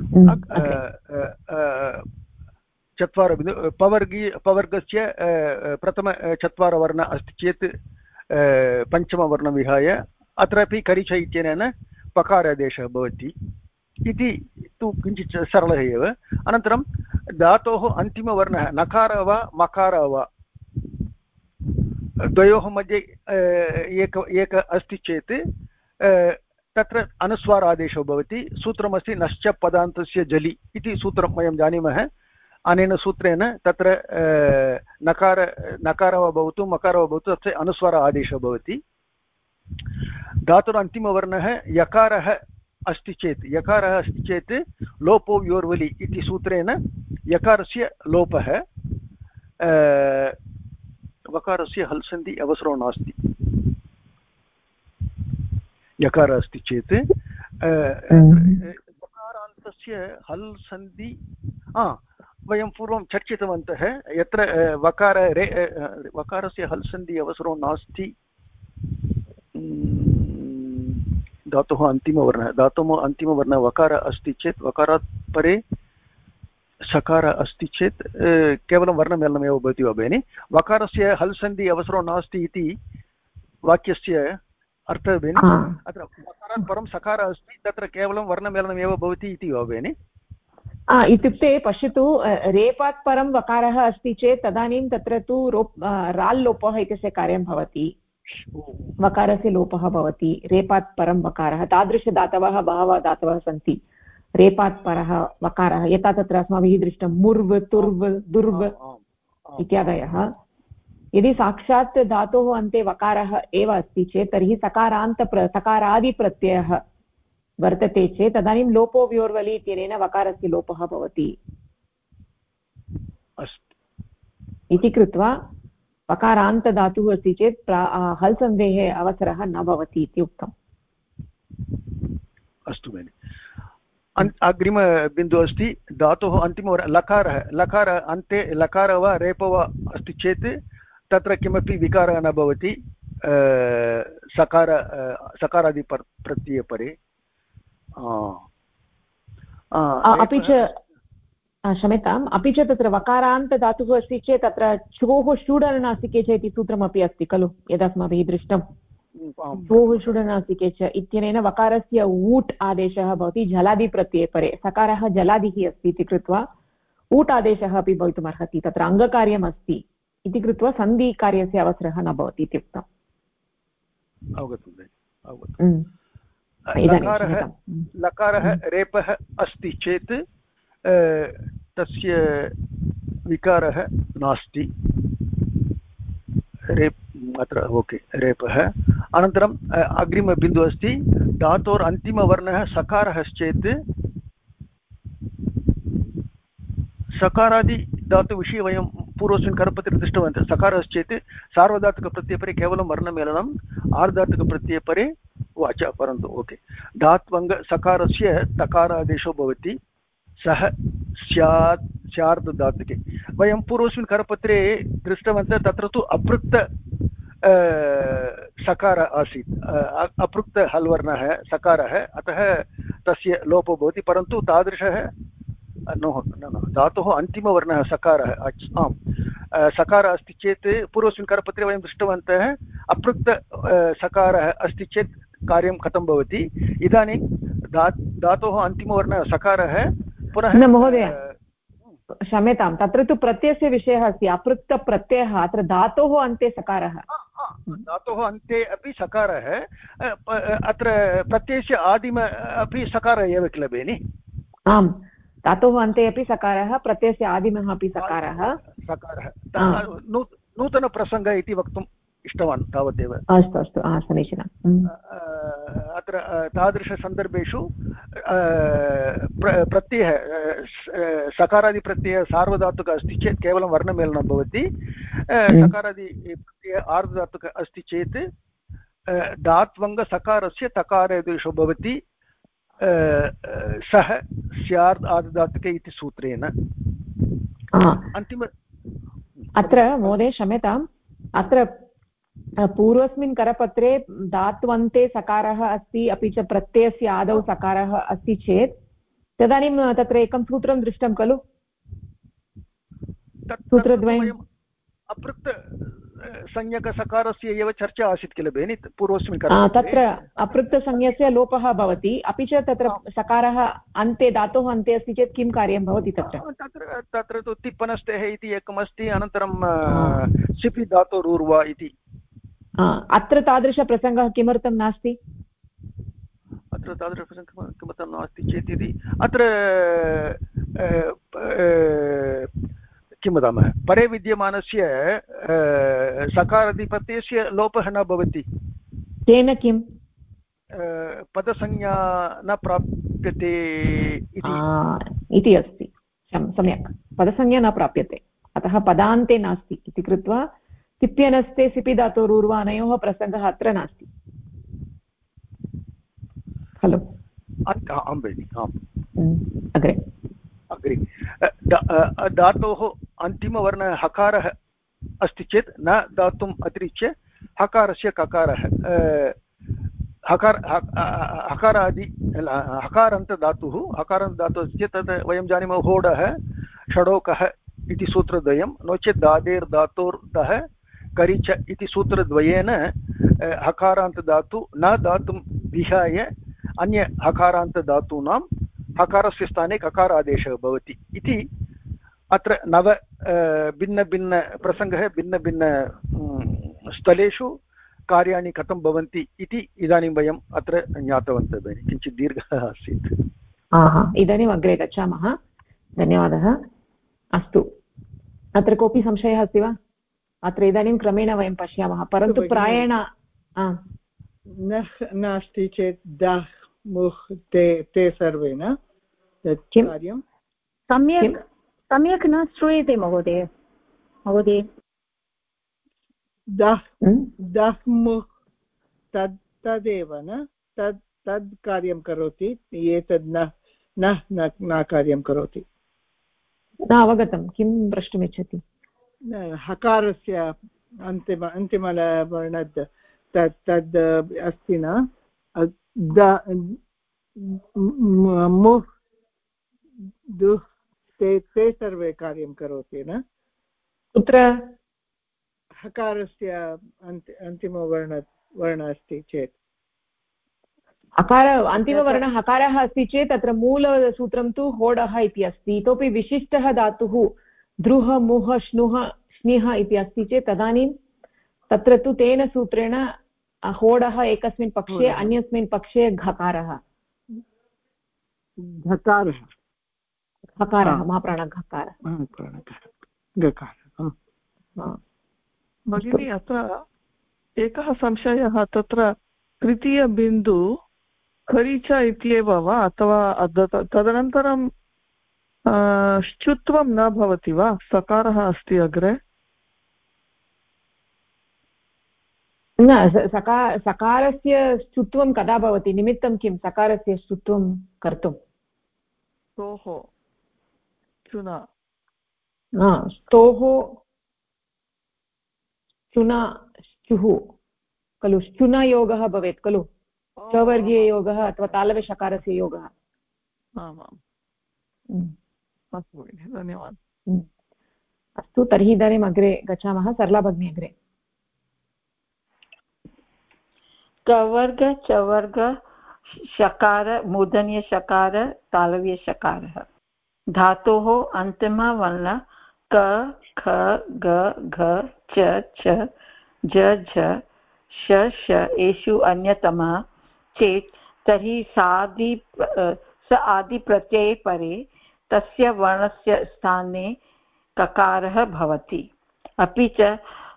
[SPEAKER 8] पवर्गस्य प्रथमचत्वारवर्ण अस्ति चेत् पञ्चमवर्णं विहाय अत्रापि करिच इत्यनेन पकारादेशः भवति इति तु किञ्चित् सरलः एव अनन्तरं धातोः अन्तिमवर्णः नकार वा मकार वा द्वयोः मध्ये एक अस्ति चेत् तत्र अनुस्वारादेशो भवति सूत्रमस्ति नश्च पदान्तस्य जलि इति सूत्रं वयं जानीमः अनेन सूत्रेण तत्र नकार वा भवतु मकार वा भवतु तस्य अनुस्वार आदेशः भवति धातुरन्तिमवर्णः यकारः अस्ति चेत् लोपो व्योर्वलि इति सूत्रेण यकारस्य लोपः वकारस्य हल्सन्धि अवसरो नास्ति यकार अस्ति चेत् वकारान्तस्य हल् सन्धि वयं पूर्वं चर्चितवन्तः यत्र वकारस्य हल् सन्धि अवसरो नास्ति धातोः अन्तिमवर्णः वकार अस्ति चेत् वकारात् परे सकार अस्ति चेत् केवलं वर्णमेलनमेव भवति वा भगिनि वकारस्य हल् सन्धि अवसरो नास्ति इति वाक्यस्य अर्थः भगिनि अत्र वकारात् परं सकार अस्ति तत्र केवलं वर्णमेलनमेव भवति इति वा भगिनि
[SPEAKER 1] इत्युक्ते पश्यतु रेपात् परं वकारः अस्ति चेत् तदानीं तत्र तु राल् लोपः इत्यस्य कार्यं भवति वकारस्य लोपः भवति रेपात् परं वकारः तादृशधातवः बहवः धातवः सन्ति रेपात् परः वकारः यथा तत्र अस्माभिः दृष्टं मुर्व् तुर्व् दुर्व् इत्यादयः यदि साक्षात् धातोः अन्ते वकारः एव अस्ति चेत् तर्हि सकारादिप्रत्ययः वर्तते चेत् तदानीं लोपो व्योर्वलि इत्यनेन वकारस्य लोपः भवति इति कृत्वा वकारान्तधातुः अस्ति चेत् हल् सन्धेः अवसरः न भवति इति उक्तम्
[SPEAKER 8] अस्तु भगिनि अग्रिमबिन्दुः अस्ति धातोः अन्तिमवर्णः लकार अन्ते लकार वा रेप वा अस्ति चेत् तत्र किमपि विकारः न भवति सकारादिप्रत्ययपरे
[SPEAKER 1] अपि च क्षम्यताम् अपि च तत्र वकारान्तधातुः अस्ति चेत् तत्र चोः षूडरनासिके च इति सूत्रमपि अस्ति खलु यदस्माभिः दृष्टं चोः षूडरनासिके च इत्यनेन वकारस्य ऊट् आदेशः भवति जलादिप्रत्यये परे सकारः जलादिः अस्ति इति कृत्वा ऊट् आदेशः अपि भवितुमर्हति तत्र अङ्गकार्यम् अस्ति इति कृत्वा सन्धिकार्यस्य अवसरः न भवति इति उक्तम्
[SPEAKER 8] लकारः रेपः अस्ति चेत् तस्य विकारः नास्ति अत्र ओके रेपः अनन्तरम् अग्रिमबिन्दुः अस्ति धातोः अन्तिमवर्णः सकारः चेत् सकारादि धातुविषये वयं पूर्वस्मिन् करपत्रे दृष्टवन्तः सकारश्चेत् सार्वधातुकप्रत्ययपरे केवलं वर्णमेलनम् आर्धातुकप्रत्ययपरे वाच परन्तु ओके धात्वङ्ग सकारस्य तकारादेशो भवति सः स्यात् स्यार्धधातुके वयं पूर्वस्मिन् करपत्रे दृष्टवन्तः तत्र तु अपृक्त सकार आसीत् अपृक्त हल्वर्णः सकारः अतः तस्य लोपो भवति परन्तु तादृशः धातोः अन्तिमवर्णः सकारः आम् सकारः अस्ति चेत् पूर्वस्मिन् करपत्रे वयं दृष्टवन्तः अपृक्त सकारः अस्ति चेत् कार्यं कथं भवति इदानीं धातोः अन्तिमवर्णः सकारः पुनः
[SPEAKER 1] न महोदय क्षम्यतां तत्र तु प्रत्ययस्य विषयः अस्ति अपृक्तप्रत्ययः अत्र धातोः अन्ते सकारः
[SPEAKER 8] धातोः अन्ते अपि सकारः अत्र प्रत्ययस्य आदिम अपि सकारः एव किल भगिनि
[SPEAKER 1] आम् धातोः अन्ते अपि सकारः प्रत्ययस्य आदिमः अपि सकारः
[SPEAKER 8] नूतनप्रसङ्गः इति वक्तुम् इष्टवान् तावदेव
[SPEAKER 1] अस्तु अस्तु समीचीनम्
[SPEAKER 8] अत्र तादृशसन्दर्भेषु प्रत्ययः सकारादिप्रत्ययः सार्वधातुकः अस्ति चेत् केवलं वर्णमेलनं भवति सकारादिप्रत्ययः आर्धधातुकः अस्ति चेत् धात्वङ्गसकारस्य तकारादेशो भवति सः स्यार् आर्धधातुके इति सूत्रेण अन्तिम
[SPEAKER 1] अत्र महोदय क्षम्यताम् अत्र पूर्वस्मिन् करपत्रे धात्वन्ते सकारः अस्ति अपि च प्रत्ययस्य आदौ सकारः अस्ति चेत् तदानीं तत्र एकं सूत्रं दृष्टं खलु सूत्रद्वयम्
[SPEAKER 8] अपृक्त संज्ञकसकारस्य एव चर्चा आसीत् किल भगिनि पूर्वस्मिन्
[SPEAKER 1] तत्र अपृक्तसंज्ञस्य लोपः भवति अपि च तत्र सकारः अन्ते धातोः अन्ते अस्ति चेत् किं कार्यं भवति
[SPEAKER 8] तत्र तु तिप्पनस्तेः इति एकम् अस्ति अनन्तरं सिपि धातोरूर्वा इति
[SPEAKER 1] अत्र तादृशप्रसङ्गः किमर्थं नास्ति
[SPEAKER 8] अत्र तादृशप्रसङ्गः किमर्थं नास्ति चेत् इति अत्र किं वदामः परे विद्यमानस्य सकारादिप्रत्ययस्य लोपः न भवति
[SPEAKER 1] तेन किं
[SPEAKER 8] पदसंज्ञा न प्राप्यते
[SPEAKER 1] इति अस्ति सम्यक् पदसंज्ञा न प्राप्यते अतः पदान्ते नास्ति इति कृत्वा तिप्यनस्ते सिपि धातोरूर्वा अनयोः प्रसङ्गः अत्र नास्ति खलु
[SPEAKER 8] आं भगिनि आम्
[SPEAKER 1] अग्रे
[SPEAKER 8] अग्रे धातोः अन्तिमवर्णः हकारः अस्ति चेत् न दातुम् अतिरिच्य हकारस्य ककारः हकारादि हकारान्तधातुः हकारान्तधातुः अस्ति चेत् तद् वयं जानीमः होडः षडोकः इति सूत्रद्वयं नो चेत् दादेर्धातोर्धः करिच इति सूत्रद्वयेन हकारान्तधातु न दातुं विहाय अन्य हकारान्तधातूनां हकारस्य स्थाने ककारादेशः भवति इति अत्र नव भिन्नभिन्नप्रसङ्गः भिन्नभिन्न स्थलेषु कार्याणि कथं भवन्ति इति इदानीं वयम् अत्र ज्ञातवन्तः भगिनि किञ्चित् दीर्घः आसीत्
[SPEAKER 1] इदानीम् अग्रे गच्छामः धन्यवादः अस्तु अत्र कोऽपि संशयः अस्ति वा अत्र इदानीं क्रमेण वयं पश्यामः परन्तु प्रायेण
[SPEAKER 9] नास्ति चेत् दः मुह् ते सर्वे न
[SPEAKER 1] किं
[SPEAKER 9] कार्यं
[SPEAKER 3] सम्यक् न श्रूयते महोदय
[SPEAKER 9] दः मुह् तदेव न तद् कार्यं करोति एतद् न कार्यं करोति
[SPEAKER 1] न अवगतं किं प्रष्टुमिच्छति
[SPEAKER 9] हकारस्य अन्तिमवर्णः तद् अस्ति न मुह् दुह् ते सर्वे कार्यं करोति न
[SPEAKER 1] कुत्र
[SPEAKER 9] हकारस्य अन्तिमवर्णः अस्ति चेत्
[SPEAKER 1] अन्तिमवर्णः हकारः अस्ति चेत् तत्र मूलसूत्रं तु होडः इति अस्ति इतोपि विशिष्टः धातुः द्रुह मुह श्नुः श्निः इति अस्ति चेत् तदानीं तत्र तु तेन सूत्रेण होडः एकस्मिन् पक्षे अन्यस्मिन् पक्षे घकारः महाप्राणघकारः
[SPEAKER 6] भगिनी अत्र एकः संशयः तत्र तृतीयबिन्दु खरीच इत्येव वा अथवा तदनन्तरं श्चुत्वं न भवति वा? सकारः अस्ति अग्रे।
[SPEAKER 1] न, सकारस्य स्तुत्वं कदा भवति? निमित्तं किं सकारस्य स्तुत्वं कर्तुं?
[SPEAKER 6] स्तोः चुना
[SPEAKER 1] स्तोः चुना स्तुः खलु, स्तुनयोगः भवेत् खलु, चवर्गीययोगः अथवा तालव्यषकारस्य योगः।
[SPEAKER 6] आमाम्, अस्तु भगिनि, धन्यवादः।
[SPEAKER 1] अस्तु, तर्हि इदानीम् अग्रे गच्छामः। सरला भगिनी अग्रे।
[SPEAKER 10] कवर्ग चवर्ग शकार मूर्धन्यषकार तालव्यषकारः। धातोः अन्तिमवर्ण क ख ग घ च छ ज झ श श एषु अन्यतमः चेत् तर्हि स आदिप्रत्यये परे तस्य वर्णस्य स्थाने ककारः भवति। अपि च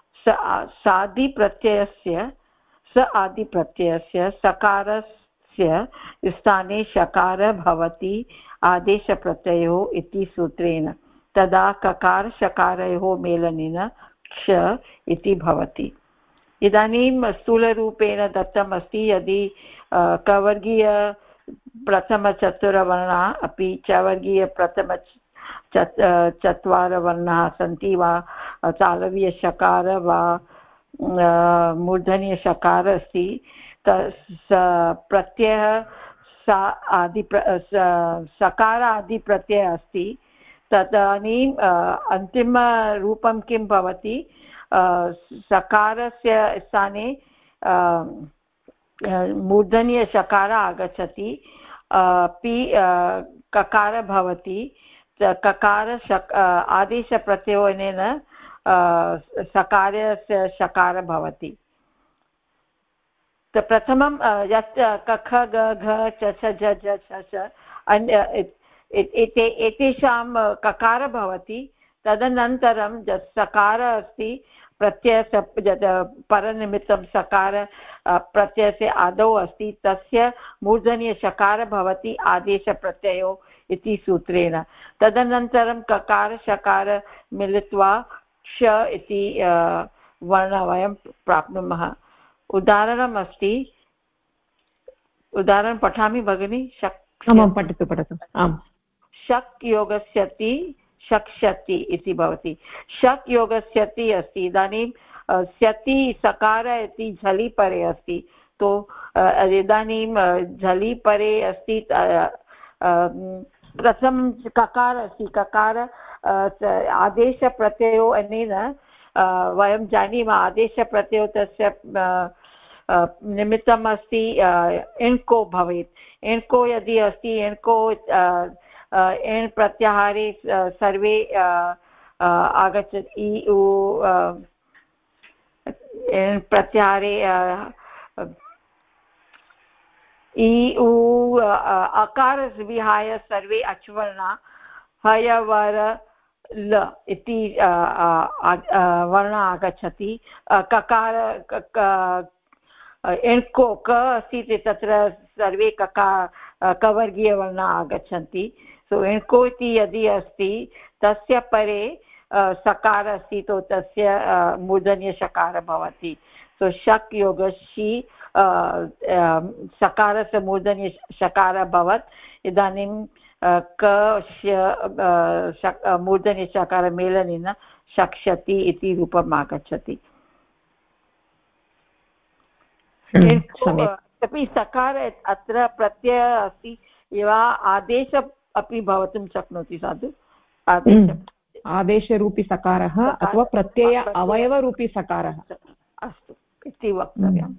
[SPEAKER 10] स आदिप्रत्ययस्य सकारस्य स्थाने शकारः भवति आदेशप्रत्ययोः इति सूत्रेण। तदा ककार शकारयोः मेलनेन क्ष इति भवति। इदानीं स्थूलरूपेण दत्तमस्ति यदि कवर्गीय प्रथमचतुर्वर्णाः अपि चवर्गीय प्रथम चत्वारः वर्णाः सन्ति वा, तालव्यषकार वा मूर्धन्यषकार अस्ति, प्रत्ययः सकार आदिप्रत्ययः अस्ति, तदानीम् अन्तिमरूपं किं भवति? सकारस्य स्थाने मूर्धन्यषकार आगच्छति, अपि ककार भवति। ककार आदेशप्रत्ययेन सकारस्य शकार भवति। प्रथमं यत् कख ग घ च छ झ झ छ छ एतेषां ककार भवति। तदनन्तरं यत् सकार अस्ति, प्रत्ययस्य परनिमित्तं सकार प्रत्ययस्य आदौ अस्ति, तस्य मूर्धन्यषकार भवति आदेशप्रत्ययो इति सूत्रेण। तदनन्तरं ककार शकार मिलित्वा क्ष इति वर्णः वयं प्राप्नुमः। उदाहरणम् अस्ति, उदाहरणं पठामि भगिनी।
[SPEAKER 1] पठतु पठतु। आम्,
[SPEAKER 10] शक् योगस्यति शक्ष्यति इति भवति। शक् योगस्यति अस्ति, इदानीं स्यति सकार इति झलि परे अस्ति, तो इदानीं झलि परे अस्ति, प्रथमं ककार अस्ति। ककार आदेशप्रत्ययो अनेन वयं जानीमः, आदेशप्रत्ययो तस्य निमित्तम् अस्ति एण्को भवेत्। एण्को यदि अस्ति, एण्को एण् प्रत्याहारे सर्वे आगच्छति। इ उ एण् प्रत्याहारे इ उ अकार विहाय सर्वे अच्वर्णा हयवर ल इति वर्ण आगच्छति। ककार एण्को क अस्ति, तत्र सर्वे कवर्गीयवर्णा आगच्छन्ति। सो एण्को इति यदि अस्ति, तस्य परे सकार अस्ति, तो तस्य मूर्धन्यषकार भवति। सो शक् योगशी सकारस्य मूर्धन्यषकार अभवत्। इदानीं मूर्धन्यषकार मेलनेन शक्ष्यति इति रूपम् आगच्छति। अपि सकार अत्र प्रत्ययः अस्ति, एव आदेश अपि भवितुं शक्नोति। साधु
[SPEAKER 1] आदेशरूपी सकारः अथवा प्रत्यय अवयवरूपी सकारः
[SPEAKER 10] अस्तु इति वक्तव्यम्।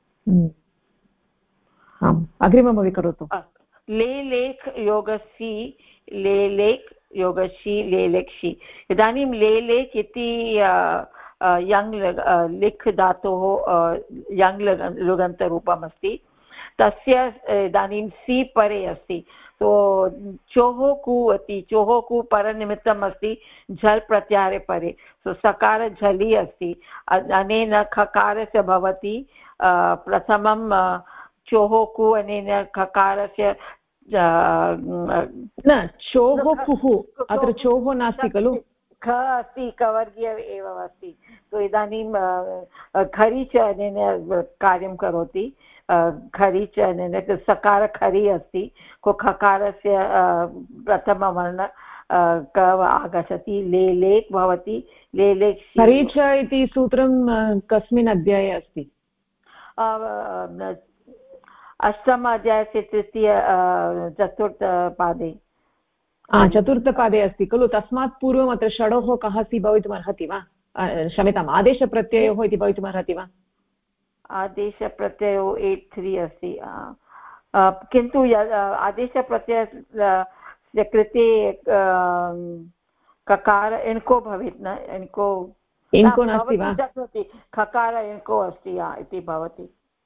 [SPEAKER 1] अग्रिममपि करोतु।
[SPEAKER 10] ले लेख् योगसि ले लेख् योगसि ले लेक्षि। इदानीं ले लेख् इति यङ् लिख् धातोः यङ् लुगन्तरूपम् अस्ति। तस्य इदानीं सि परे अस्ति, तो चोः कु अस्ति। चोः कु परनिमित्तम् अस्ति झल् प्रत्याहारे परे, सो सकार झलि अस्ति। अनेन खकारस्य भवति प्रथमं चोः कु, अनेन खकारस्य
[SPEAKER 1] न चोः कुः अत्र चोः नास्ति खलु
[SPEAKER 10] ख अस्ति कवर्गीय एव अस्ति तो इदानीं खरि च अनेन कार्यं करोति खरि च अनेन सकार खरि अस्ति को खकारस्य प्रथमवर्ण क आगच्छति ले लेक् भवति ले लेक्
[SPEAKER 1] खरि च इति सूत्रं कस्मिन् अध्याये अस्ति
[SPEAKER 10] अष्टम अध्यायस्य तृतीय चतुर्थपादे
[SPEAKER 1] चतुर्थपादे अस्ति खलु तस्मात् पूर्वम् अत्र षडोः कः अस्ति भवितुमर्हति वा क्षम्यताम् आदेशप्रत्ययोः इति भवितुमर्हति वा
[SPEAKER 10] आदेशप्रत्ययो 8-3 अस्ति किन्तु आदेशप्रत्ययस्य कृते ककार एनको भवेत् न एनको
[SPEAKER 1] नास्ति वा
[SPEAKER 10] खकार एनको अस्ति इति भवति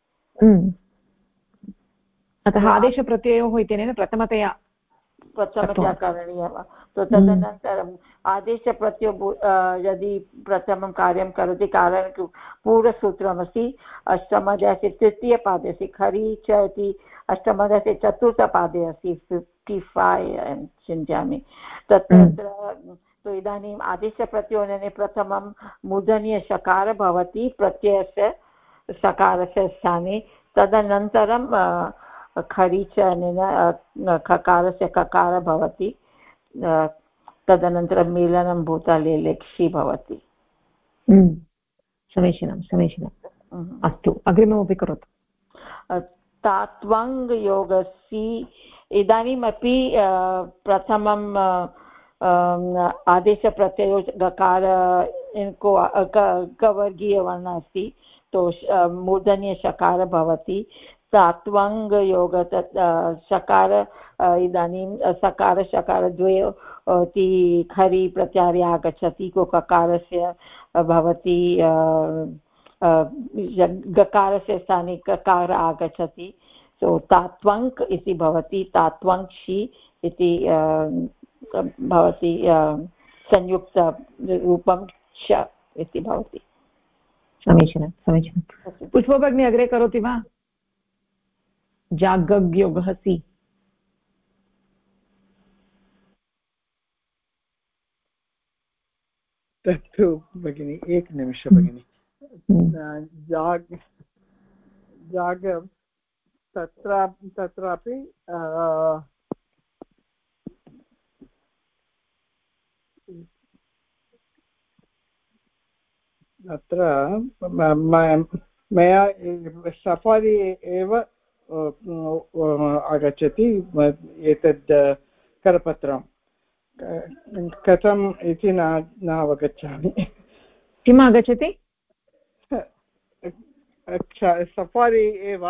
[SPEAKER 1] अतः आदेशप्रत्ययोः इत्यनेन प्रथमतया
[SPEAKER 10] करणीयः तदनन्तरम् आदेशप्रत्ययो यदि प्रथमं कार्यं करोति कारणं पूर्वसूत्रमस्ति अष्टमाध्यायस्य तृतीयपादे अस्ति खरि च इति अष्टमाध्यायस्य चतुर्थपादे अस्ति 55 चिन्तयामि तत्र तो इदानीम् आदेशप्रत्ययोने प्रथमं मूर्धन्यषकार भवति प्रत्ययस्य सकारस्य स्थाने तदनन्तरं खरि च अनेन खकारस्य ककार भवति तदनन्तरं मेलनं भूत्वा लेक्षि भवति
[SPEAKER 1] समीचीनं अस्तु अग्रिममपि करोतु
[SPEAKER 10] तात्वङ्गयोगसि इदानीमपि प्रथमं आदेशप्रत्ययो गकार इनको कवर्गीयवर्ण अस्ति तो मूर्धन्यषकार भवति तात्वङ्गयोग शकार इदानीं सकार शकार द्वयोति खरि प्रत्याहारे आगच्छति को ककारस्य भवति गकारस्य स्थाने ककार आगच्छति सो तात्वङ्क् इति भवति तात्वङ्क्षि इति भवति संयुक्तरूपं च इति भवति
[SPEAKER 1] समीचीनं पुष्पभगिनी अग्रे करोति वा जागग्योगः सि
[SPEAKER 9] तत्तु भगिनी एकनिमिषं भगिनी जाग तत्रापि तत्र मया सफारी एव आगच्छति एतद् करपत्रं कथम् इति न अवगच्छामि
[SPEAKER 1] किम् आगच्छति
[SPEAKER 9] सफारी एव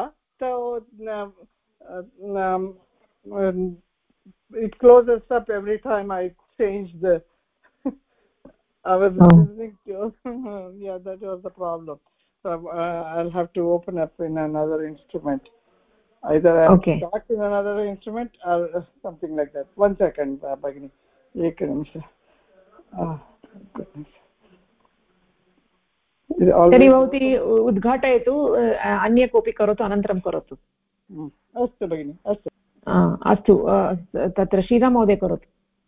[SPEAKER 9] it closes up every time I change the I was listening to yeah, that was the problem. So I'll have to open up in another instrument. Either I'll start in another instrument or something like that. 1 second, Bhagini.
[SPEAKER 1] तर्हि भवती उद्घाटयतु अन्य कोऽपि करोतु अनन्तरं करोतु
[SPEAKER 9] अस्तु भगिनि अस्तु
[SPEAKER 1] अस्तु तत्र श्रीराममहोदय करोतु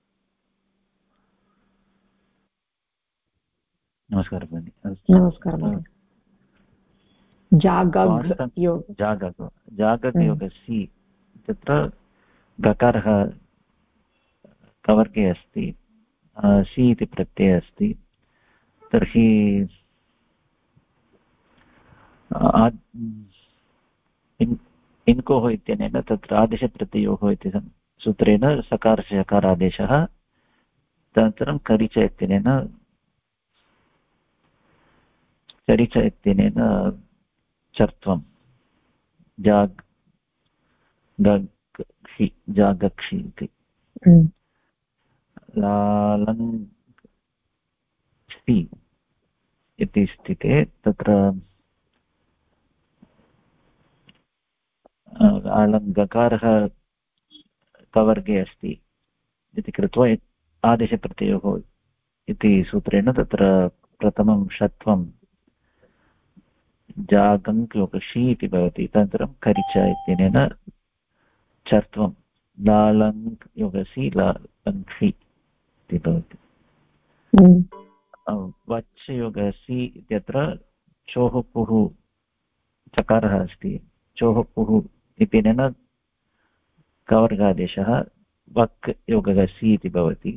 [SPEAKER 11] नमस्कारः भगिनि
[SPEAKER 1] नमस्कारः
[SPEAKER 11] जागयोगसि तत्र गकारः कवर्गे अस्ति सि इति प्रत्ययः अस्ति तर्हि इन्कोः इत्यनेन तत्र आदेशप्रत्ययोः इति सूत्रेण सकारस्य सकारादेशः तदनन्तरं करिच इत्यनेन चरिच इत्यनेन चर्त्वं जागक्षि इति लालङ्क्षि इति स्थिते तत्र गकारः कवर्गे अस्ति इति कृत्वा आदेशप्रत्ययोः इति सूत्रेण तत्र प्रथमं षत्वं जागङ्क् योगक्षि इति भवति तदनन्तरं करिच इत्यनेन चर्त्वं लालङ् योगसि लालङ्क्षि इति भवति। वच् योगसि इत्यत्र चोः पुः चकारः अस्ति, चोः पुः इत्यनेन कवर्गादेशः वक् योगसि इति भवति।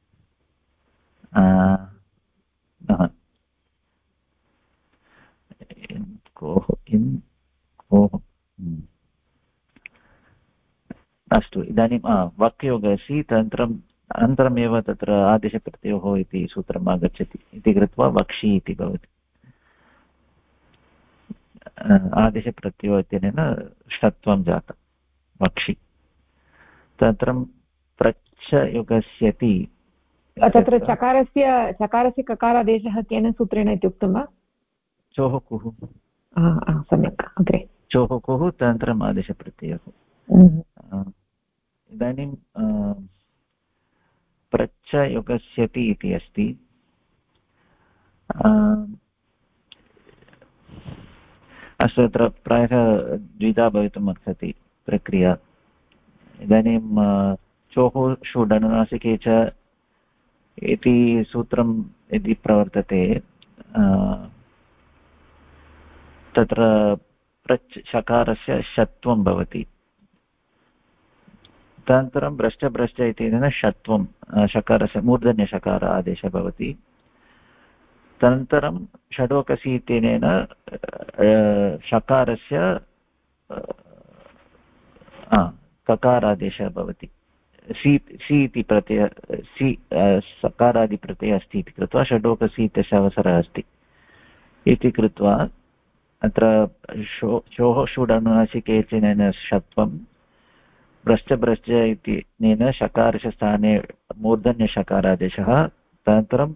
[SPEAKER 11] अस्तु, इदानीं वक् योगसि तदनन्तरम् अनन्तरमेव तत्र आदेशप्रत्ययोः इति सूत्रम् आगच्छति इति कृत्वा वक्षि इति भवति। आदेशप्रत्ययो इत्यनेन षत्वं जातं वक्षि। तदनन्तरं प्रच्छ योगस्यति,
[SPEAKER 1] तत्र चकारस्य ककारादेशः केन सूत्रेण इत्युक्तं वा?
[SPEAKER 11] चोः कुः।
[SPEAKER 1] सम्यक्, अग्रे
[SPEAKER 11] चोः कुः तदनन्तरम् आदेशप्रत्ययः। इदानीं प्रच्छ योगस्यति इति अस्ति। अस्तु, अत्र प्रायः द्विधा भवितुम् अर्हति प्रक्रिया। इदानीं चोः षुडनुनासिके च इति सूत्रं यदि प्रवर्तते, तत्र प्रच् शकारस्य षत्वं भवति। तदनन्तरं भ्रष्ट इत्यनेन षत्वं शकारस्य मूर्धन्यशकार आदेशः भवति। तदनन्तरं षडोकसि इत्यनेन शकारस्य ककारादेशः भवति। सि इति प्रत्यय, सि सकारादिप्रत्ययः अस्ति इति कृत्वा षडोकसि इत्यस्य अवसरः अस्ति इति कृत्वा अत्र चोः षुडनुनासिके इत्यनेन षत्वं, भ्रष्ट इत्यनेन शकारस्य स्थाने मूर्धन्यशकारादेशः। तदनन्तरं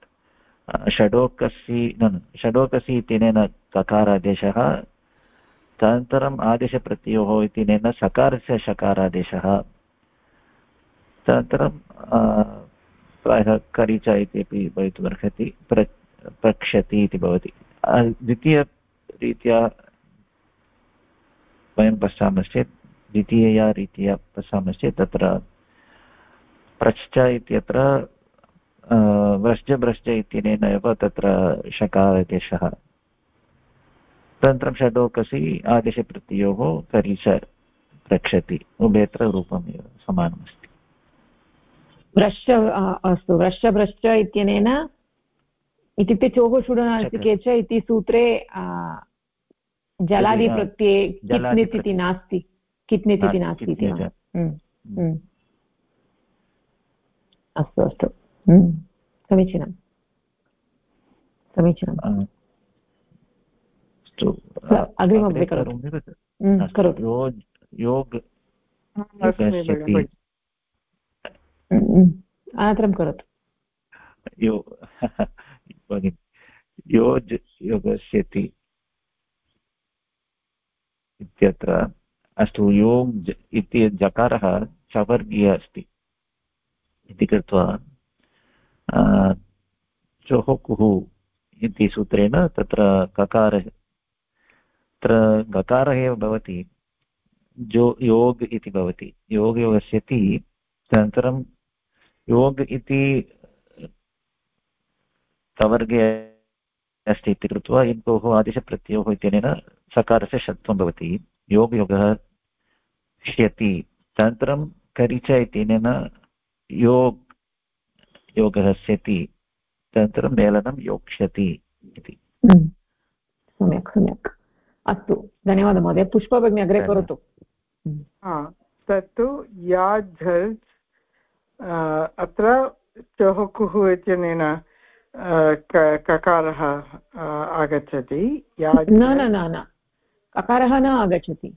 [SPEAKER 11] षडोकसि इत्यनेन ककारादेशः। तदनन्तरम् आदेशप्रत्ययोः इत्यनेन सकारस्य शकारादेशः। तदनन्तरं प्रायः करिच इत्यपि भवितुमर्हति, प्रक्षति इति भवति। द्वितीयरीत्या वयं पश्यामश्चेत्, द्वितीयया रीत्या पश्यामश्चेत् तत्र प्रच्छ इत्यत्र भ्रष्ट इत्यनेन एव तत्र शकारादेशः। तदनन्तरं षडोकसि आदेशप्रत्ययोः करिच प्रक्षति, उभयत्र रूपमेव समानमस्ति।
[SPEAKER 1] अस्तु, भ्रष्ट इत्यनेन इत्युक्ते चोः षुडनुनासिके च इति सूत्रे जलादिप्रत्यये कित्नित् इति नास्ति, कित्नित् इति नास्ति इति वा? अस्तु अस्तु, समीचीनं समीचीनम्। अग्रिममपि करोतु।
[SPEAKER 11] योग
[SPEAKER 1] अनन्तरं करोतु।
[SPEAKER 11] योज् योगस्यति इत्यत्र अस्तु, योग् इति जकारः चवर्गीयः अस्ति इति कृत्वा चोः कुः इति सूत्रेण तत्र गकारः एव भवति, योग इति भवति। योग योगस्यति, तदनन्तरं योग इति कवर्गे अस्ति इति कृत्वा इन्तोः आदेशप्रत्ययोः इत्यनेन सकारस्य षत्वं भवति। योगः क्ष्यति। तदनन्तरं करिच इत्यनेन योगः स्यति। तदनन्तरं मेलनं योक्ष्यति इति।
[SPEAKER 1] सम्यक् सम्यक्, अस्तु, धन्यवादः महोदय। पुष्पा भगिनी अग्रे करोतु।
[SPEAKER 9] तत्तु याझ् अत्र चोः कुः इत्यनेन ककारः आगच्छति।
[SPEAKER 1] न, ककारः न आगच्छति,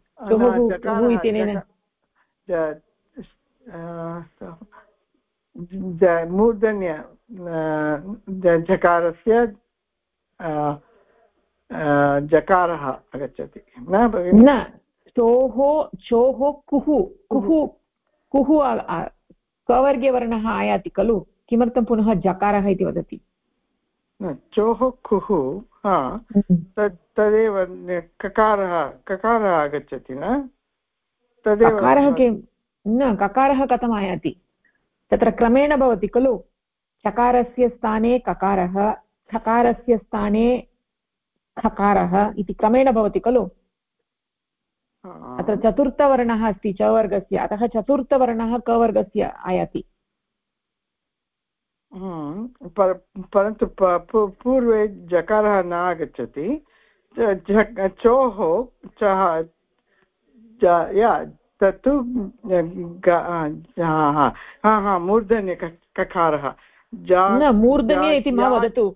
[SPEAKER 9] मूर्धन्य जकारस्य जकारः आगच्छति न
[SPEAKER 1] चोः कुः कवर्गीयवर्णः आयाति खलु, किमर्थं पुनः जकारः इति वदति?
[SPEAKER 9] चोः कुः तदेव ककारः आगच्छति न, तदेव
[SPEAKER 1] न ककारः कथम् आयाति तत्र क्रमेण भवति खलु चकारस्य स्थाने ककारः छकारस्य स्थाने खकारः इति क्रमेण भवति खलु अत्र चतुर्थवर्णः अस्ति च वर्गस्य अतः चतुर्थवर्णः क वर्गस्य आयाति
[SPEAKER 9] परन्तु पूर्वे जकारः न आगच्छति चोः तत्तु मूर्धन्य ककारः
[SPEAKER 1] न मूर्धन्य इति मा वदतु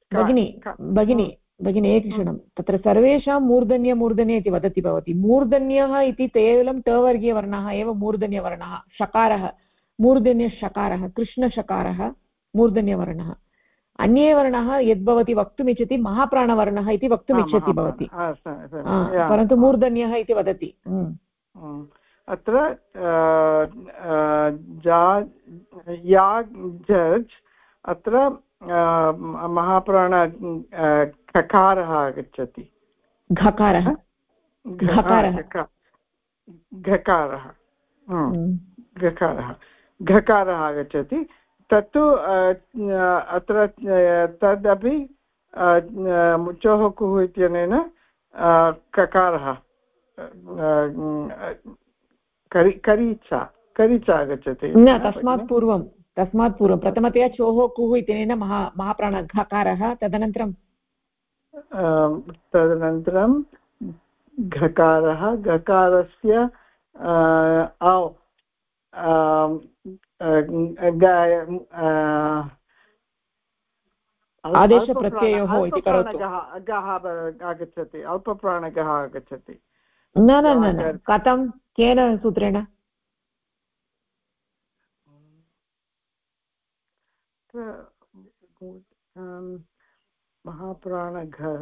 [SPEAKER 1] भगिनी एकक्षणं तत्र सर्वेषां मूर्धन्य इति वदति भवती मूर्धन्यः इति केवलं टवर्गीयवर्णः एव मूर्धन्यवर्णः शकारः मूर्धन्यशकारः कृष्णशकारः मूर्धन्यवर्णः अन्ये वर्णः यद्भवती वक्तुमिच्छति महाप्राणवर्णः इति वक्तुमिच्छति भवती परन्तु मूर्धन्यः इति वदति
[SPEAKER 9] अत्र अत्र महाप्राण ककारः आगच्छति
[SPEAKER 1] घकारः
[SPEAKER 9] घकारः आगच्छति तत्तु अत्र तदपि चोः कुः इत्यनेन ककारः करीचा आगच्छति
[SPEAKER 1] न तस्मात् पूर्वं प्रथमतया चोः कुः इत्यनेन महाप्राण घकारः तदनन्तरं घकारस्य आदेशप्रत्ययोः इति करोतु
[SPEAKER 9] आगच्छति अल्पप्राणगः आगच्छति
[SPEAKER 1] न कथं केन सूत्रेण
[SPEAKER 9] महाप्राणगः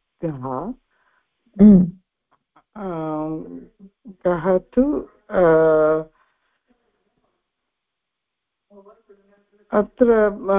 [SPEAKER 9] गः तु अत्र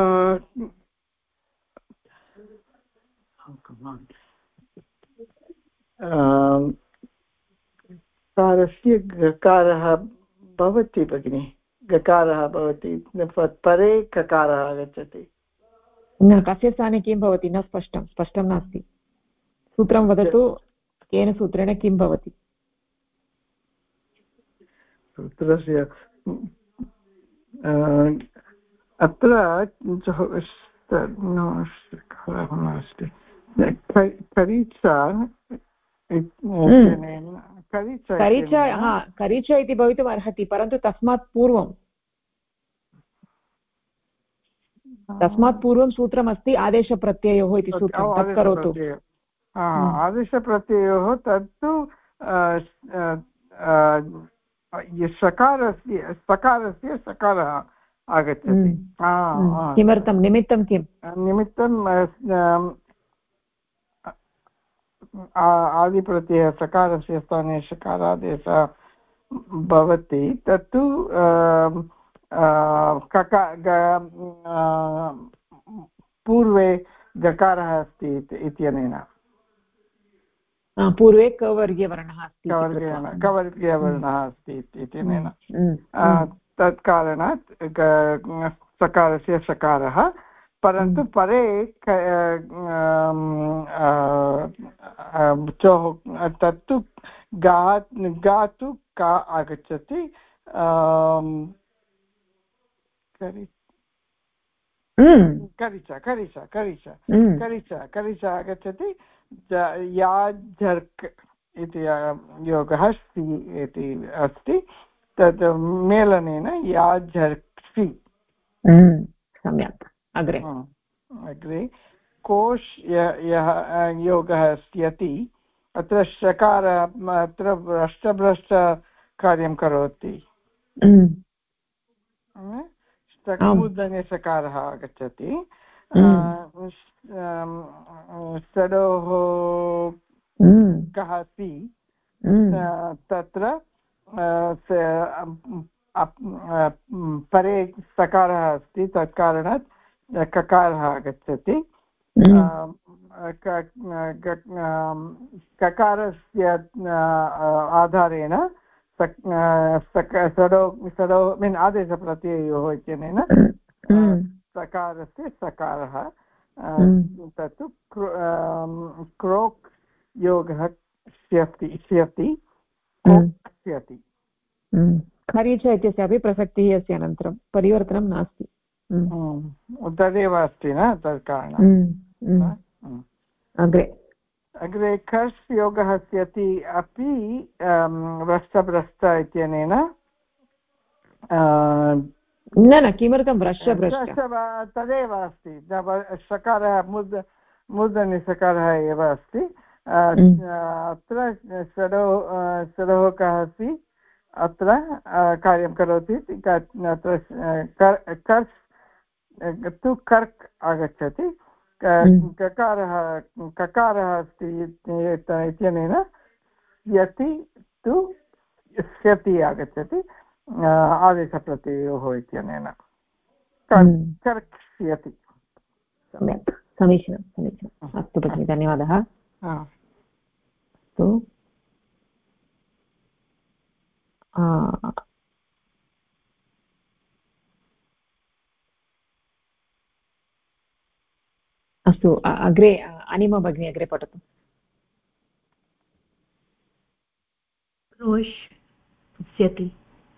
[SPEAKER 9] कारस्य गकारः भवति भगिनि गकारः भवति परे ककारः आगच्छति
[SPEAKER 1] न कस्य स्थाने किं भवति न स्पष्टं नास्ति सूत्रं वदतु केन सूत्रेण किं भवति
[SPEAKER 9] सूत्रस्य अत्र नास्ति
[SPEAKER 1] करीचा इति भवितुम् अर्हति परन्तु तस्मात् पूर्वं सूत्रमस्ति आदेशप्रत्ययोः इति सूत्रं तत् करोतु
[SPEAKER 9] आदेशप्रत्ययोः तत्तु सकारस्य सकारः आगच्छति
[SPEAKER 1] किमर्थं निमित्तं किं
[SPEAKER 9] निमित्तं आदिप्रत्ययः सकारस्य स्थाने शकारादेशः भवति तत्तु पूर्वे गकारः अस्ति इत्यनेन
[SPEAKER 1] पूर्वे कवर्गीयवर्णः
[SPEAKER 9] अस्ति इत्यनेन तत्कारणात् सकारस्य सकारः परन्तु परे चोः तत्तु गातु का आगच्छति करिचा आगच्छति या झर्क् इति योगः सि इति अस्ति तत् मेलनेन या झर्क्सि
[SPEAKER 1] सम्यक्
[SPEAKER 9] अग्रे कोश यः योगः अस्ति अत्र शकारः अत्र भ्रष्ट कार्यं करोति मूर्धन्यसकारः आगच्छति षडोः कः अस्ति तत्र परे सकारः अस्ति तत्कारणात् ककारः आगच्छति ककारस्य आधारेण सडो मीन् आदेशप्रत्ययोः इत्यनेन सकारस्य सकारः तत्तु क्रोक् योगः स्यति
[SPEAKER 1] खरीच इत्यस्यापि प्रसक्तिः अस्ति अनन्तरं परिवर्तनं नास्ति
[SPEAKER 9] तदेव अस्ति न तत् कारणम् अग्रे कर्स् योगः स्यति अपि व्रष्टभ्रष्ट इत्यनेन
[SPEAKER 1] न किमर्थं
[SPEAKER 9] तदेव अस्ति सकारः मूर्धन्यसकारः एव अस्ति अत्र षडोः कः अस्ति अत्र कार्यं करोति अत्र कर्स् तु कर्क् आगच्छति ककारः अस्ति इत्यनेन स्यति तु स्यति आगच्छति आदेशप्रत्ययोः इत्यनेन कर्क् स्यति
[SPEAKER 1] सम्यक् समीचीनं अस्तु भगिनि धन्यवादः अस्तु अस्तु अग्रे अनिमा भगिनी अग्रे पठतु
[SPEAKER 7] रोष्यति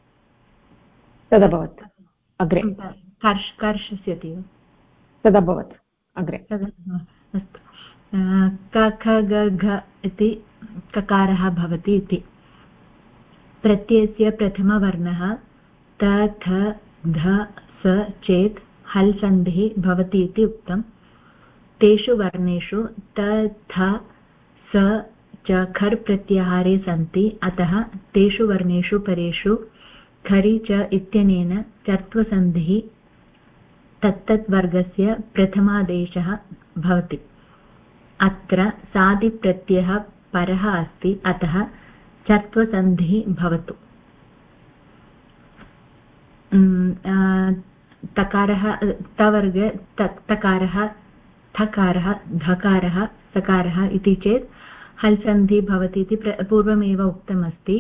[SPEAKER 1] तदभवत् अग्रे
[SPEAKER 7] कर्षस्यति
[SPEAKER 1] तदभवत् अग्रे
[SPEAKER 7] अस्तु क ख ग घ इति ककारः भवति इति प्रत्ययस्य प्रथमवर्णः त थ ध स चेत् हल् सन्धिः भवति इति उक्तम् तेषु वर्णेषु त थ स च खर् प्रत्याहारे सन्ति अतः तेषु वर्णेषु परेषु खरि च इत्यनेन चर्त्वसन्धिः तत्तत् वर्गस्य प्रथमादेशः भवति अत्र सादिप्रत्ययः परः अस्ति अतः चर्त्वसन्धिः भवतु तकारः तवर्गे तकारः थकारः धकारः सकारः इति चेत् हल् सन्धिः भवति इति पूर्वमेव उक्तमस्ति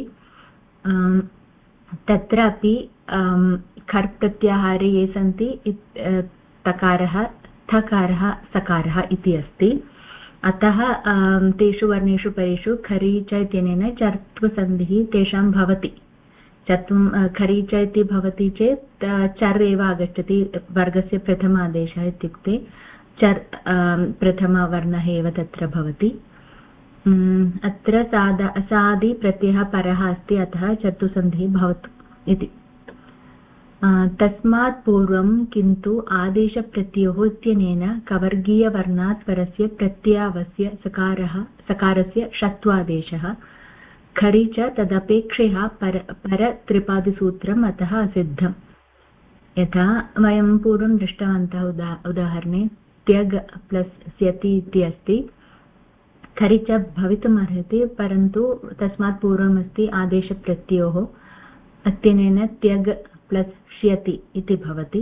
[SPEAKER 7] तत्रापि खर् प्रत्याहारे ये सन्ति तकारः थकारः सकारः इति अस्ति अतः तेषु वर्णेषु परेषु खरि च इत्यनेन चर्त्वसन्धिः तेषां भवति खरि च इति भवति चेत् चर् एव आगच्छति वर्गस्य प्रथमादेशः इत्युक्ते चर् प्रथमवर्णः एव तत्र भवति अत्र सादि प्रत्ययः परः अस्ति अतः चतुसन्धिः भवतु इति तस्मात् पूर्वं किन्तु आदेशप्रत्ययोः इत्यनेन कवर्गीयवर्णात् परस्य प्रत्ययावस्य सकारस्य षत्वादेशः खरि च तदपेक्षया परत्रिपादिसूत्रम् अतः असिद्धम् यथा वयं पूर्वं दृष्टवन्तः उदाहरणे त्यग् प्लस् स्यति इति अस्ति खरि च भवितुमर्हति परन्तु तस्मात् पूर्वमस्ति आदेशप्रत्ययोः अत्यनेन त्यग् प्लस् श्यति इति भवति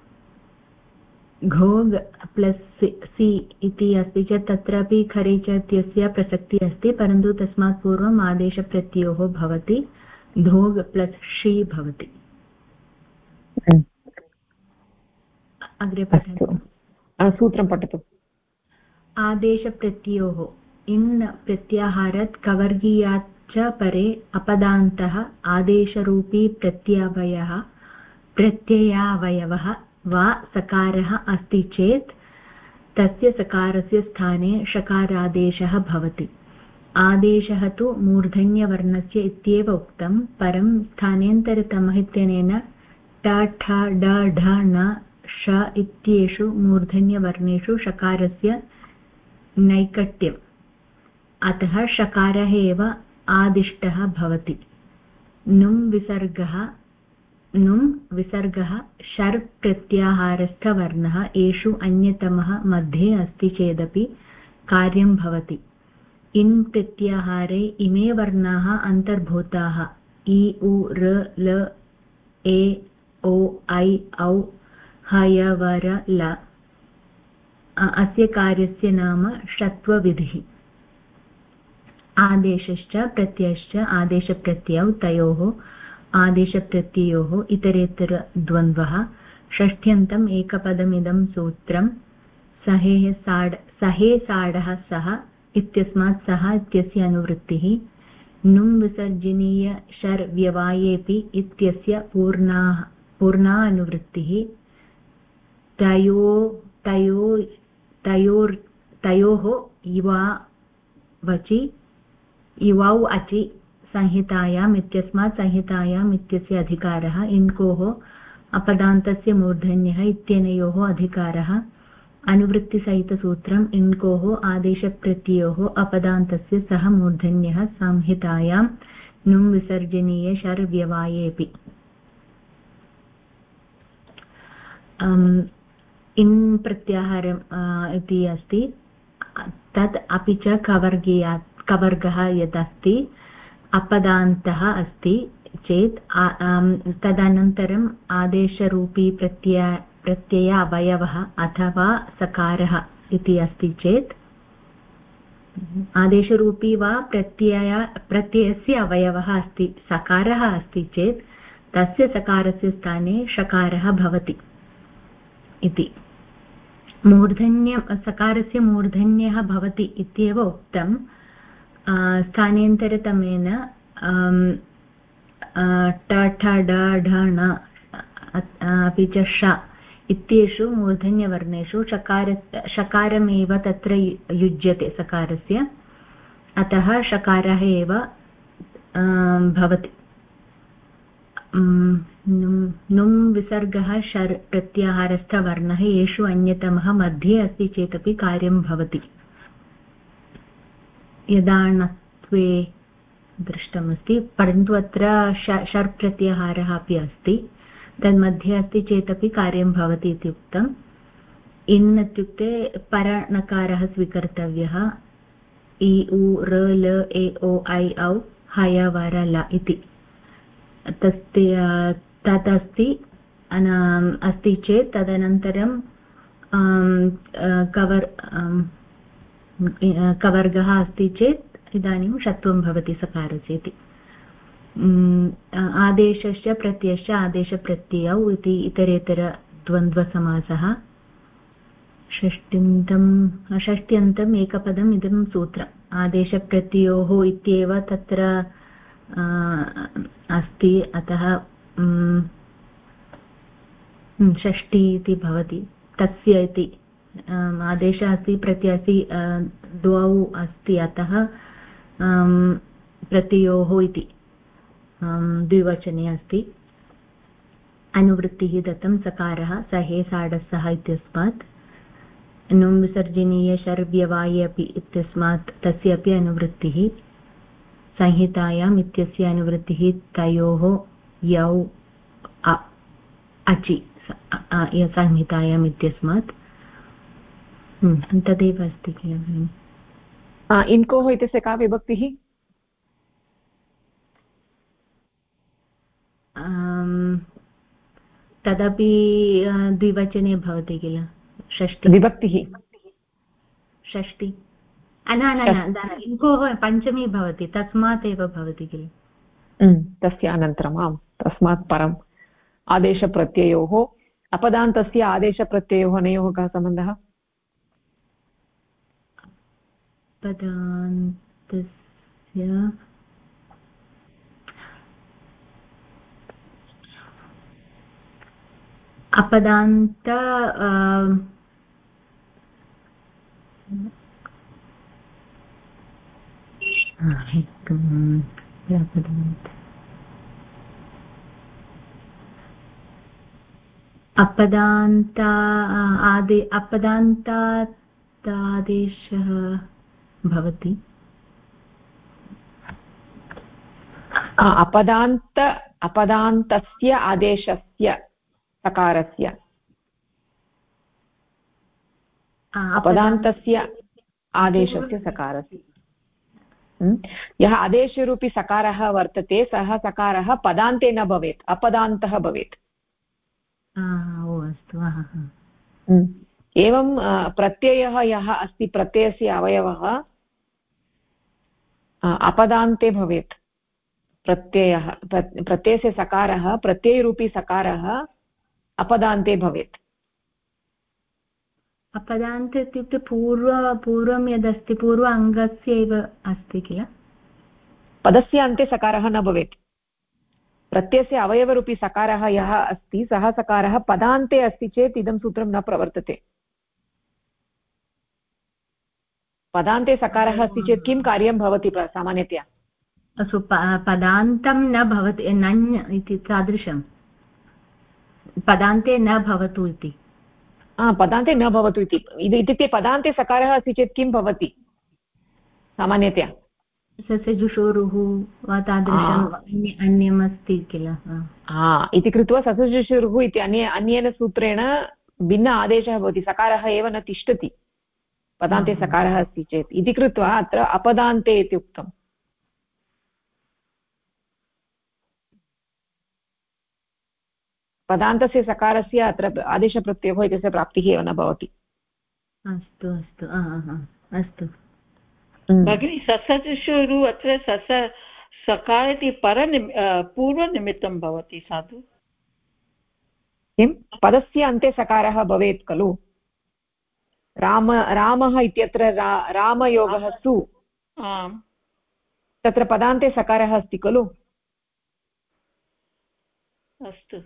[SPEAKER 7] घोग् प्लस् सि इति अस्ति चेत् तत्रापि खरि च इत्यस्य प्रसक्तिः अस्ति परन्तु तस्मात् पूर्वम् आदेशप्रत्ययोः भवति धोग् प्लस् षि भवति अग्रे पठतु
[SPEAKER 1] सूत्रं पठतु
[SPEAKER 7] आदेशप्रत्ययोः इन् प्रत्याहारात् कवर्गीयात् च परे अपदान्तः आदेशरूपी प्रत्ययावयवः वा सकारः अस्ति चेत् तस्य सकारस्य स्थाने षकारादेशः भवति आदेशः तु मूर्धन्यवर्णस्य इत्येव उक्तं परं स्थानेन्तरतमः इत्यनेन ट ठ ड ढ ण ष इत्येषु मूर्धन्यवर्णेषु षकारस्य नैकट्यम् अतः षकारः एव आदिष्टः भवति नुं विसर्गः शर् प्रत्याहारस्थवर्णः एषु अन्यतमः मध्ये अस्ति चेदपि कार्यं भवति इन् प्रत्याहारे इमे वर्णाः अन्तर्भूताः इ उ र ल ए ओ ऐ औ हय वर ल अस्य कार्यस्य नाम षत्वविधिः आदेशश्च प्रत्ययश्च आदेशप्रत्ययौ तयोः आदेशप्रत्ययोः इतरेतरद्वन्द्वः षष्ठ्यन्तम् एकपदमिदं सूत्रं सहे साडः सः इत्यस्मात् सः इत्यस्य अनुवृत्तिः नुं विसर्जनीय शर् व्यवायेऽपि इत्यस्य पूर्णा अनुवृत्तिः तयोः युवौ अचि संहितायाम् इत्यस्मात् संहितायाम् इत्यस्य अधिकारः इन्कोः अपदान्तस्य मूर्धन्यः इत्यनयोः अधिकारः अनुवृत्तिसहितसूत्रम् इन्कोः आदेशप्रत्ययोः अपदान्तस्य सह मूर्धन्यः संहितायां नुं विसर्जनीय शर् व्यवायेऽपि इन् प्रत्याहारम् इति अस्ति तत् अपि च कवर्गः यदस्ति अपदान्तः अस्ति चेत् तदनन्तरम् आदेशरूपी प्रत्यय अवयवः अथवा सकारः इति अस्ति चेत् आदेशरूपी वा प्रत्ययस्य अवयवः अस्ति सकारः अस्ति चेत् तस्य सकारस्य स्थाने षकारः भवति इति सकारस्य मूर्धन्यः भवति इत्येव उक्तं स्थानेन्तरतमेन ट ठ ड ढ ण अपि च ष इत्येषु मूर्धन्यवर्णेषु षकारमेव तत्र युज्यते सकारस्य अतः षकारः एव भवति नुं विसर्गः शर् प्रत्याहारस्थवर्णः येषु अन्यतमः मध्ये अस्ति चेदपि कार्यं भवति यदा णत्वे दृष्टमस्ति परन्तु अत्र शर् प्रत्याहारः अपि अस्ति तन्मध्ये अस्ति चेदपि कार्यं भवति इति उक्तम् इन् इत्युक्ते परणकारः स्वीकर्तव्यः इ उ र ल ए ओ ऐ औ हय वर ल इति तत् अस्ति चेत् तदनन्तरं कवर्गः अस्ति चेत् इदानीं षत्वं भवति सकारस्य इति आदेशश्च प्रत्ययश्च आदेशप्रत्ययौ इति इतरेतरद्वन्द्वसमासः षष्ट्यन्तम् एकपदम् इदं सूत्रम् आदेशप्रत्ययोः इत्येव तत्र अस्ति अतः षष्ठी इति भवति तस्य इति आदेशः अस्ति प्रत्ययः अस्ति द्वौ अस्ति अतः प्रत्ययोः इति द्विवचने अस्ति अनुवृत्तिः दत्तं सकारः सहे साडसः इत्यस्मात् नुं विसर्जनीय शर् व्यवाये अपि इत्यस्मात् तस्यापि अनुवृत्तिः संहितायाम् इत्यस्य अनुवृत्तिः तयोः यौ अचि संहितायाम् इत्यस्मात् तदेव अस्ति किल
[SPEAKER 1] इन्कोः इत्यस्य का विभक्तिः
[SPEAKER 7] तदपि द्विवचने भवति किल षष्टि
[SPEAKER 1] विभक्तिः
[SPEAKER 7] षष्टि इन्कोः पञ्चमी भवति तस्मात् एव भवति किल
[SPEAKER 1] तस्य अनन्तरम् आम् तस्मात् परम् आदेशप्रत्ययोः अपदान्तस्य आदेशप्रत्ययोः अनयोः कः सम्बन्धः
[SPEAKER 7] अपदान्तस्य अपदान्त अपदान्तादेशः भवति
[SPEAKER 1] अपदान्तस्य आदेशस्य सकारस्य अपदान्तस्य आदेशस्य सकारस्य यः आदेशरूपी सकारः वर्तते सः सकारः पदान्ते न भवेत् अपदान्तः भवेत्
[SPEAKER 7] अस्तु
[SPEAKER 1] एवं प्रत्ययः यः अस्ति प्रत्ययस्य अवयवः अपदान्ते भवेत् प्रत्ययः प्रत्ययस्य सकारः प्रत्ययरूपी सकारः अपदान्ते भवेत्
[SPEAKER 7] अपदान्त इत्युक्ते पूर्वं यदस्ति पूर्व अङ्गस्य एव अस्ति किल
[SPEAKER 1] पदस्य अन्ते सकारः न भवेत् प्रत्ययस्य अवयवरूपी सकारः यः अस्ति सः सकारः पदान्ते अस्ति चेत् इदं सूत्रं न प्रवर्तते पदान्ते सकारः अस्ति चेत् किं कार्यं भवति सामान्यतया
[SPEAKER 7] अस्तु पदान्तं न भवति नञ् इति तादृशं पदान्ते न भवतु इति
[SPEAKER 1] पदान्ते न भवतु इति इत्युक्ते पदान्ते सकारः अस्ति चेत् किं भवति सामान्यतया
[SPEAKER 7] ससजुषोरुः वा तादृशम् अन्यम् अस्ति किल
[SPEAKER 1] इति कृत्वा ससजुषोरुः इति अन्येन सूत्रेण भिन्न आदेशः भवति सकारः एव न तिष्ठति पदान्ते सकारः अस्ति चेत् इति कृत्वा अत्र अपदान्ते इति उक्तम् पदान्तस्य सकारस्य अत्र आदेशप्रत्ययो इत्यस्य प्राप्तिः एव न भवति
[SPEAKER 7] अस्तु अस्तु अस्तु
[SPEAKER 10] भगिनी ससजुषुरु अत्र सकार इति पूर्वनिमित्तं भवति साधु
[SPEAKER 1] किं पदस्य अन्ते सकारः भवेत् खलु रामः इत्यत्र रामयोगः सु तत्र पदान्ते सकारः अस्ति खलु
[SPEAKER 10] अस्तु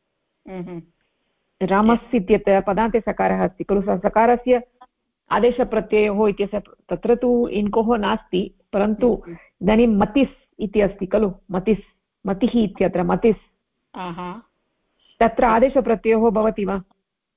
[SPEAKER 1] रामस्य इत्यत्र पदान्ते सकारः अस्ति खलु सकारस्य आदेशप्रत्ययोः इत्यस्य तत्र तु इन्कोः नास्ति परन्तु इदानीं मतिस् इति अस्ति खलु मतिः इत्यत्र मतिस् तत्र आदेशप्रत्ययोः भवति वा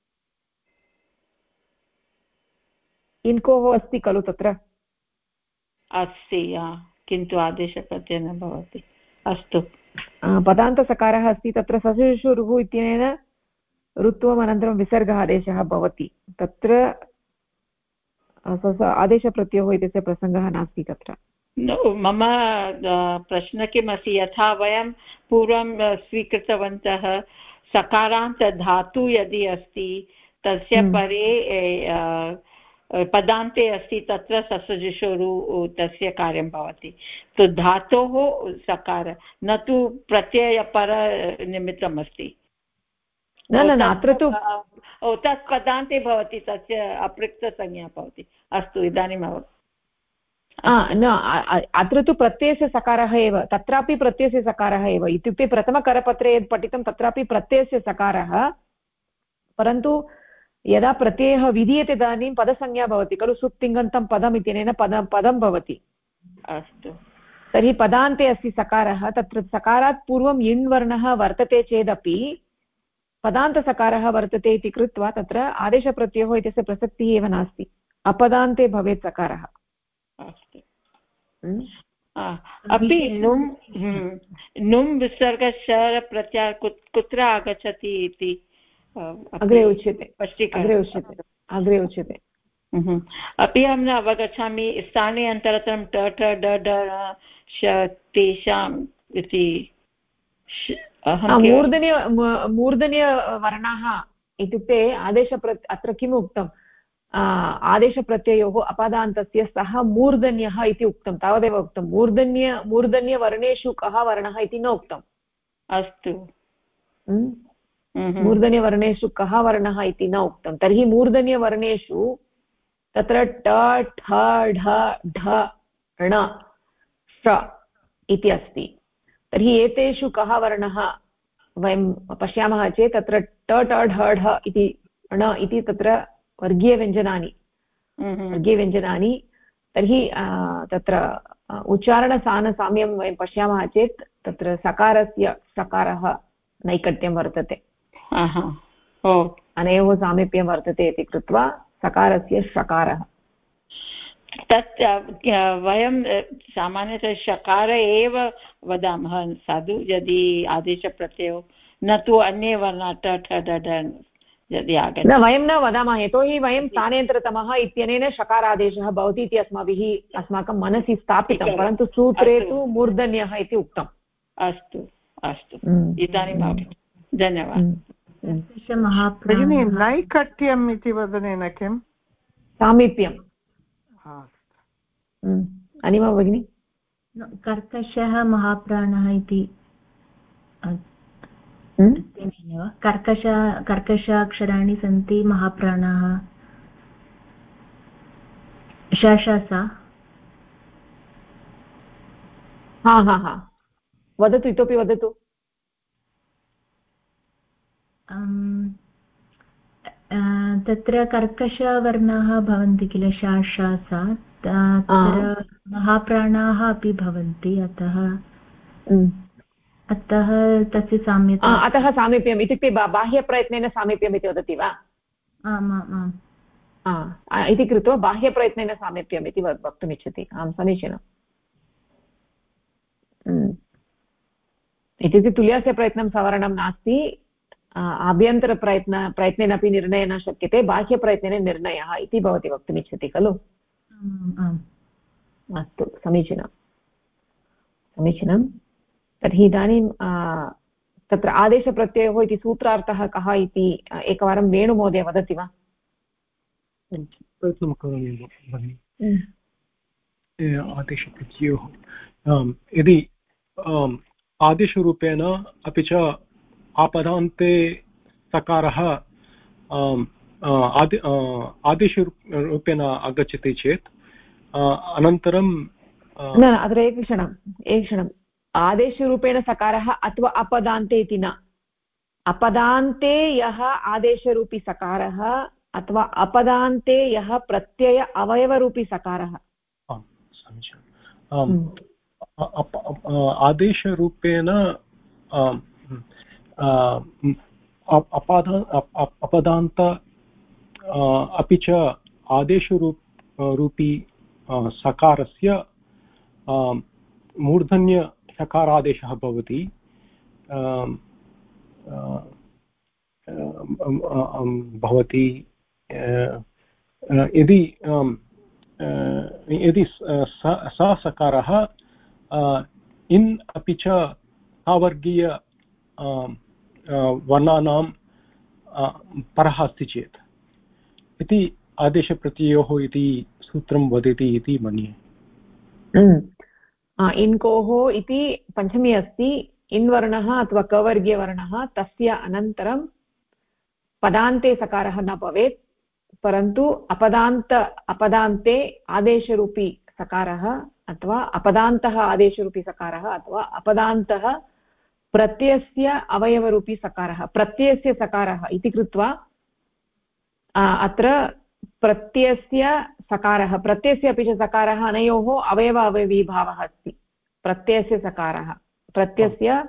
[SPEAKER 1] इन्कोः अस्ति खलु तत्र
[SPEAKER 10] अस्ति किन्तु आदेशप्रत्ययः न भवति अस्तु
[SPEAKER 1] पदान्तसकारः अस्ति तत्र ससजुषुरुः इत्यनेन ऋत्वम् अनन्तरं विसर्ग आदेशः भवति तत्र आदेशप्रत्ययोः इत्यस्य प्रसङ्गः नास्ति तत्र
[SPEAKER 10] मम प्रश्नः किमस्ति यथा वयं पूर्वं स्वीकृतवन्तः सकारान्त धातु यदि अस्ति तस्य परे पदान्ते अस्ति तत्र ससजुषोरु तस्य कार्यं भवति तो धातोः सकार न तु प्रत्ययपर निमित्तम् अस्ति
[SPEAKER 1] न अत्र तु
[SPEAKER 10] तत् पदान्ते भवति तस्य अपृक्तसंज्ञा भवति अस्तु इदानीम्
[SPEAKER 1] न अत्र तु प्रत्ययस्य सकारः एव तत्रापि प्रत्ययस्य सकारः एव इत्युक्ते प्रथमकरपत्रे यद् पठितं तत्रापि प्रत्ययस्य सकारः परन्तु यदा प्रत्ययः विधीयते तदानीं पदसंज्ञा भवति खलु सुप्तिङन्तं पदम् इत्यनेन पदं भवति
[SPEAKER 10] अस्तु
[SPEAKER 1] तर्हि पदान्ते अस्ति सकारः तत्र सकारात् पूर्वम् इण् वर्णः वर्तते चेदपि पदान्तसकारः वर्तते इति कृत्वा तत्र आदेशप्रत्ययोः इत्यस्य प्रसक्तिः एव नास्ति अपदान्ते भवेत् सकारः
[SPEAKER 10] अस्तु अपि नुं विसर्गशर प्रत्याहार कुत्र आगच्छति इति
[SPEAKER 1] अग्रे उच्यते
[SPEAKER 10] अपि अहं न अवगच्छामि स्थाने अन्तरतरं ट ड ड तेषाम् इति
[SPEAKER 1] मूर्धन्यवर्णाः इत्युक्ते अत्र किम् उक्तम् आदेशप्रत्ययोः अपदान्तस्य सः मूर्धन्यः इति उक्तं तावदेव उक्तं मूर्धन्यवर्णेषु कः वर्णः इति न उक्तम्
[SPEAKER 10] अस्तु
[SPEAKER 1] मूर्धन्यवर्णेषु कः वर्णः इति न उक्तं तर्हि मूर्धन्यवर्णेषु तत्र ट ठ ढ ढ ण ष इति अस्ति तर्हि एतेषु कः वर्णः वयं पश्यामः चेत् तत्र ट ठ ढ ढ इति ण इति तत्र वर्गीयव्यञ्जनानि तर्हि तत्र उच्चारणस्थानसाम्यं वयं पश्यामः चेत् तत्र सकारस्य सकारः नैकट्यं वर्तते अनयोः सामीप्यं वर्तते इति कृत्वा सकारस्य षकारः
[SPEAKER 10] तत् वयं सामान्यतः षकार एव वदामः साधु यदि आदेशप्रत्ययो न तु अन्ये वर्णा ट ठ ड ढ यदि आगच्छति
[SPEAKER 1] न वयं न वदामः यतोहि वयं स्थानेन्तरतमः इत्यनेन षकारादेशः भवति इति अस्माकं मनसि स्थापितं परन्तु सूत्रे तु मूर्धन्यः इति उक्तम्
[SPEAKER 10] अस्तु इदानीम् धन्यवादः
[SPEAKER 9] भगिनी नैकट्यम् इति वदनेन किं
[SPEAKER 1] सामीप्यम् अनिमा भगिनी
[SPEAKER 7] कर्कशः महाप्राणः इति कर्कशाक्षराणि सन्ति महाप्राणाः शशसा
[SPEAKER 1] वदतु इतोपि वदतु
[SPEAKER 7] तत्र कर्कशवर्णाः भवन्ति किल शशसा तत्र महाप्राणाः अपि भवन्ति अतः तस्य साम्यता
[SPEAKER 1] अतः सामीप्यम् इत्युक्ते बाह्यप्रयत्नेन सामीप्यम् इति वदति वा
[SPEAKER 7] आम्
[SPEAKER 1] इति कृत्वा बाह्यप्रयत्नेन सामीप्यम् इति वक्तुमिच्छति आं समीचीनम् इत्युक्ते तुल्यस्य प्रयत्नं सवरणं नास्ति आभ्यन्तरप्रयत्नेन अपि निर्णयः न शक्यते बाह्यप्रयत्नेन निर्णयः इति भवती वक्तुमिच्छति खलु अस्तु समीचीनं तर्हि इदानीं तत्र आदेशप्रत्ययोः इति सूत्रार्थः कः इति एकवारं वेणुमहोदय वदति वा
[SPEAKER 4] प्रयत्नं करोमि भगिनि आदेशप्रत्ययोः यदि आदेशरूपेण अपि च आपदान्ते सकारः आदेशरूपेण आगच्छति चेत् अनन्तरं
[SPEAKER 1] न अत्र एकक्षणम् आदेशरूपेण सकारः अथवा अपदान्ते इति न अपदान्ते यः आदेशरूपी सकारः अथवा अपदान्ते यः प्रत्यय अवयवरूपी सकारः
[SPEAKER 4] आदेशरूपेण अपदान्त अपि च आदेशरूपी सकारस्य मूर्धन्यसकारादेशः भवति यदि स सकारः इन् अपि च सावर्गीय वर्णानां परः अस्ति चेत् इति आदेशप्रत्ययोः इति सूत्रं वदति इति मन्ये
[SPEAKER 1] इन्कोः इति पञ्चमी अस्ति इन्वर्णः अथवा कवर्गीयवर्णः तस्य अनन्तरं पदान्ते सकारः न भवेत् परन्तु अपदान्ते आदेशरूपी सकारः अथवा अपदान्तः आदेशरूपी सकारः अथवा अपदान्तः प्रत्ययस्य अवयवरूपी सकारः प्रत्ययस्य सकारः इति कृत्वा अत्र प्रत्ययस्य सकारः प्रत्ययस्य अपि च सकारः अनयोः अवयव अवयवीभावः अस्ति प्रत्ययस्य सकारः प्रत्ययस्य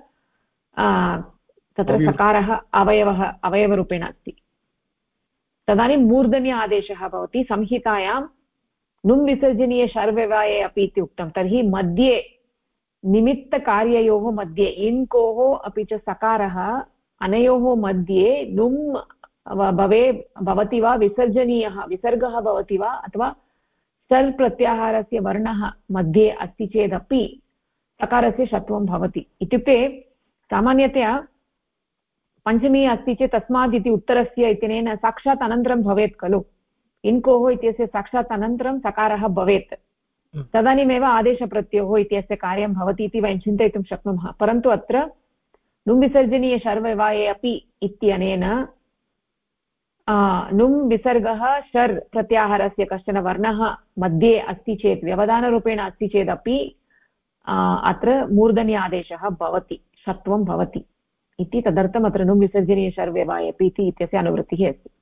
[SPEAKER 1] तत्र सकारः अवयवरूपेण अस्ति तदानीं मूर्धन्य आदेशः भवति संहितायां नुम् विसर्जनीय शर्व्यवाये अपि इति उक्तं तर्हि मध्ये निमित्तकार्ययोः मध्ये इन्कोः अपि च सकारः अनयोः मध्ये नुम् भवति वा विसर्जनीयः विसर्गः भवति वा अथवा सर् प्रत्याहारस्य वर्णः मध्ये अस्ति चेदपि सकारस्य षत्वं भवति इत्युक्ते सामान्यतया पञ्चमी अस्ति चेत् तस्मात् इति उत्तरस्य इत्यनेन साक्षात् अनन्तरं भवेत् खलु इन्कोः इत्यस्य साक्षात् अनन्तरं सकारः भवेत् तदानीमेव आदेशप्रत्ययोः इत्यस्य कार्यं भवति इति वयं चिन्तयितुं शक्नुमः परन्तु अत्र नुम् विसर्जनीय शर्व्यवाये अपि इत्यनेन नुम् विसर्गः शर् प्रत्याहारस्य कश्चन वर्णः मध्ये अस्ति चेत् व्यवधानरूपेण अस्ति चेदपि अत्र मूर्धन्य आदेशः भवति षत्वं भवति इति तदर्थम् अत्र नुम् विसर्जनीय शर्व्यवाये अपि इत्यस्य अनुवृत्तिः अस्ति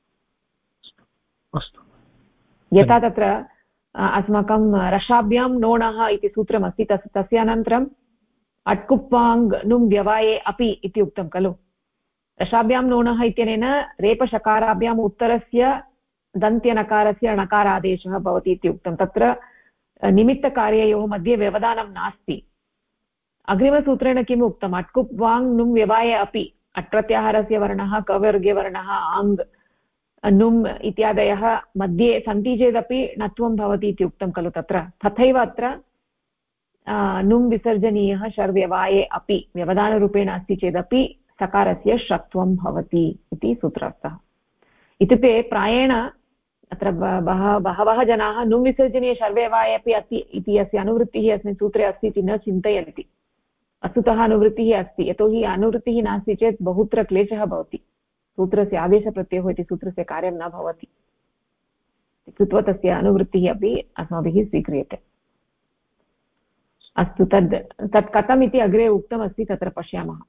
[SPEAKER 1] यथा तत्र अस्माकं रसाभ्यां नोणः इति सूत्रमस्ति तस्य अनन्तरम् अट्कुप्पाङ् नुम् व्यवाये अपि इति उक्तं खलु रसाभ्यां नोणः इत्यनेन रेपशकाराभ्याम् उत्तरस्य दन्त्यनकारस्य णकारादेशः भवति इति उक्तं तत्र निमित्तकार्ययोः मध्ये व्यवधानं नास्ति अग्रिमसूत्रेण किम् उक्तम् अट्कुप्वाङ् नुम् व्यवाये अपि अट् प्रत्याहारस्य वर्णः कवर्गीयवर्णः आङ् नुम् इत्यादयः मध्ये सन्ति चेदपि णत्वं भवति इति उक्तं खलु तत्र तथैव अत्र नुम् विसर्जनीयः शर्व्यवाये अपि व्यवधानरूपेण अस्ति चेदपि सकारस्य षत्वं भवति इति सूत्रार्थः इत्युक्ते प्रायेण अत्र बहवः जनाः नुं विसर्जनीय सर्वैवाय अपि अस्ति इति अस्य अनुवृत्तिः अस्मिन् सूत्रे अस्ति इति न चिन्तयन्ति वस्तुतः अनुवृत्तिः अस्ति यतोहि अनुवृत्तिः नास्ति चेत् बहुत्र क्लेशः भवति सूत्रस्य आदेशप्रत्ययः इति सूत्रस्य कार्यं न भवति कृत्वा तस्य अनुवृत्तिः अपि अस्माभिः स्वीक्रियते अस्तु तत् कथम् इति अग्रे उक्तमस्ति तत्र पश्यामः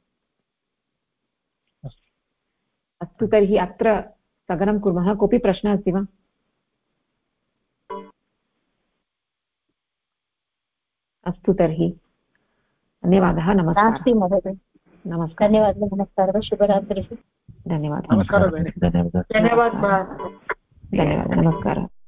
[SPEAKER 1] अस्तु तर्हि अत्र स्थगनं कुर्मः कोऽपि प्रश्नः अस्ति वा अस्तु तर्हि धन्यवादः नमस्कारः
[SPEAKER 3] नमस्कारः शुभरात्रिः
[SPEAKER 1] धन्यवादः
[SPEAKER 11] धन्यवादः
[SPEAKER 1] नमस्कारः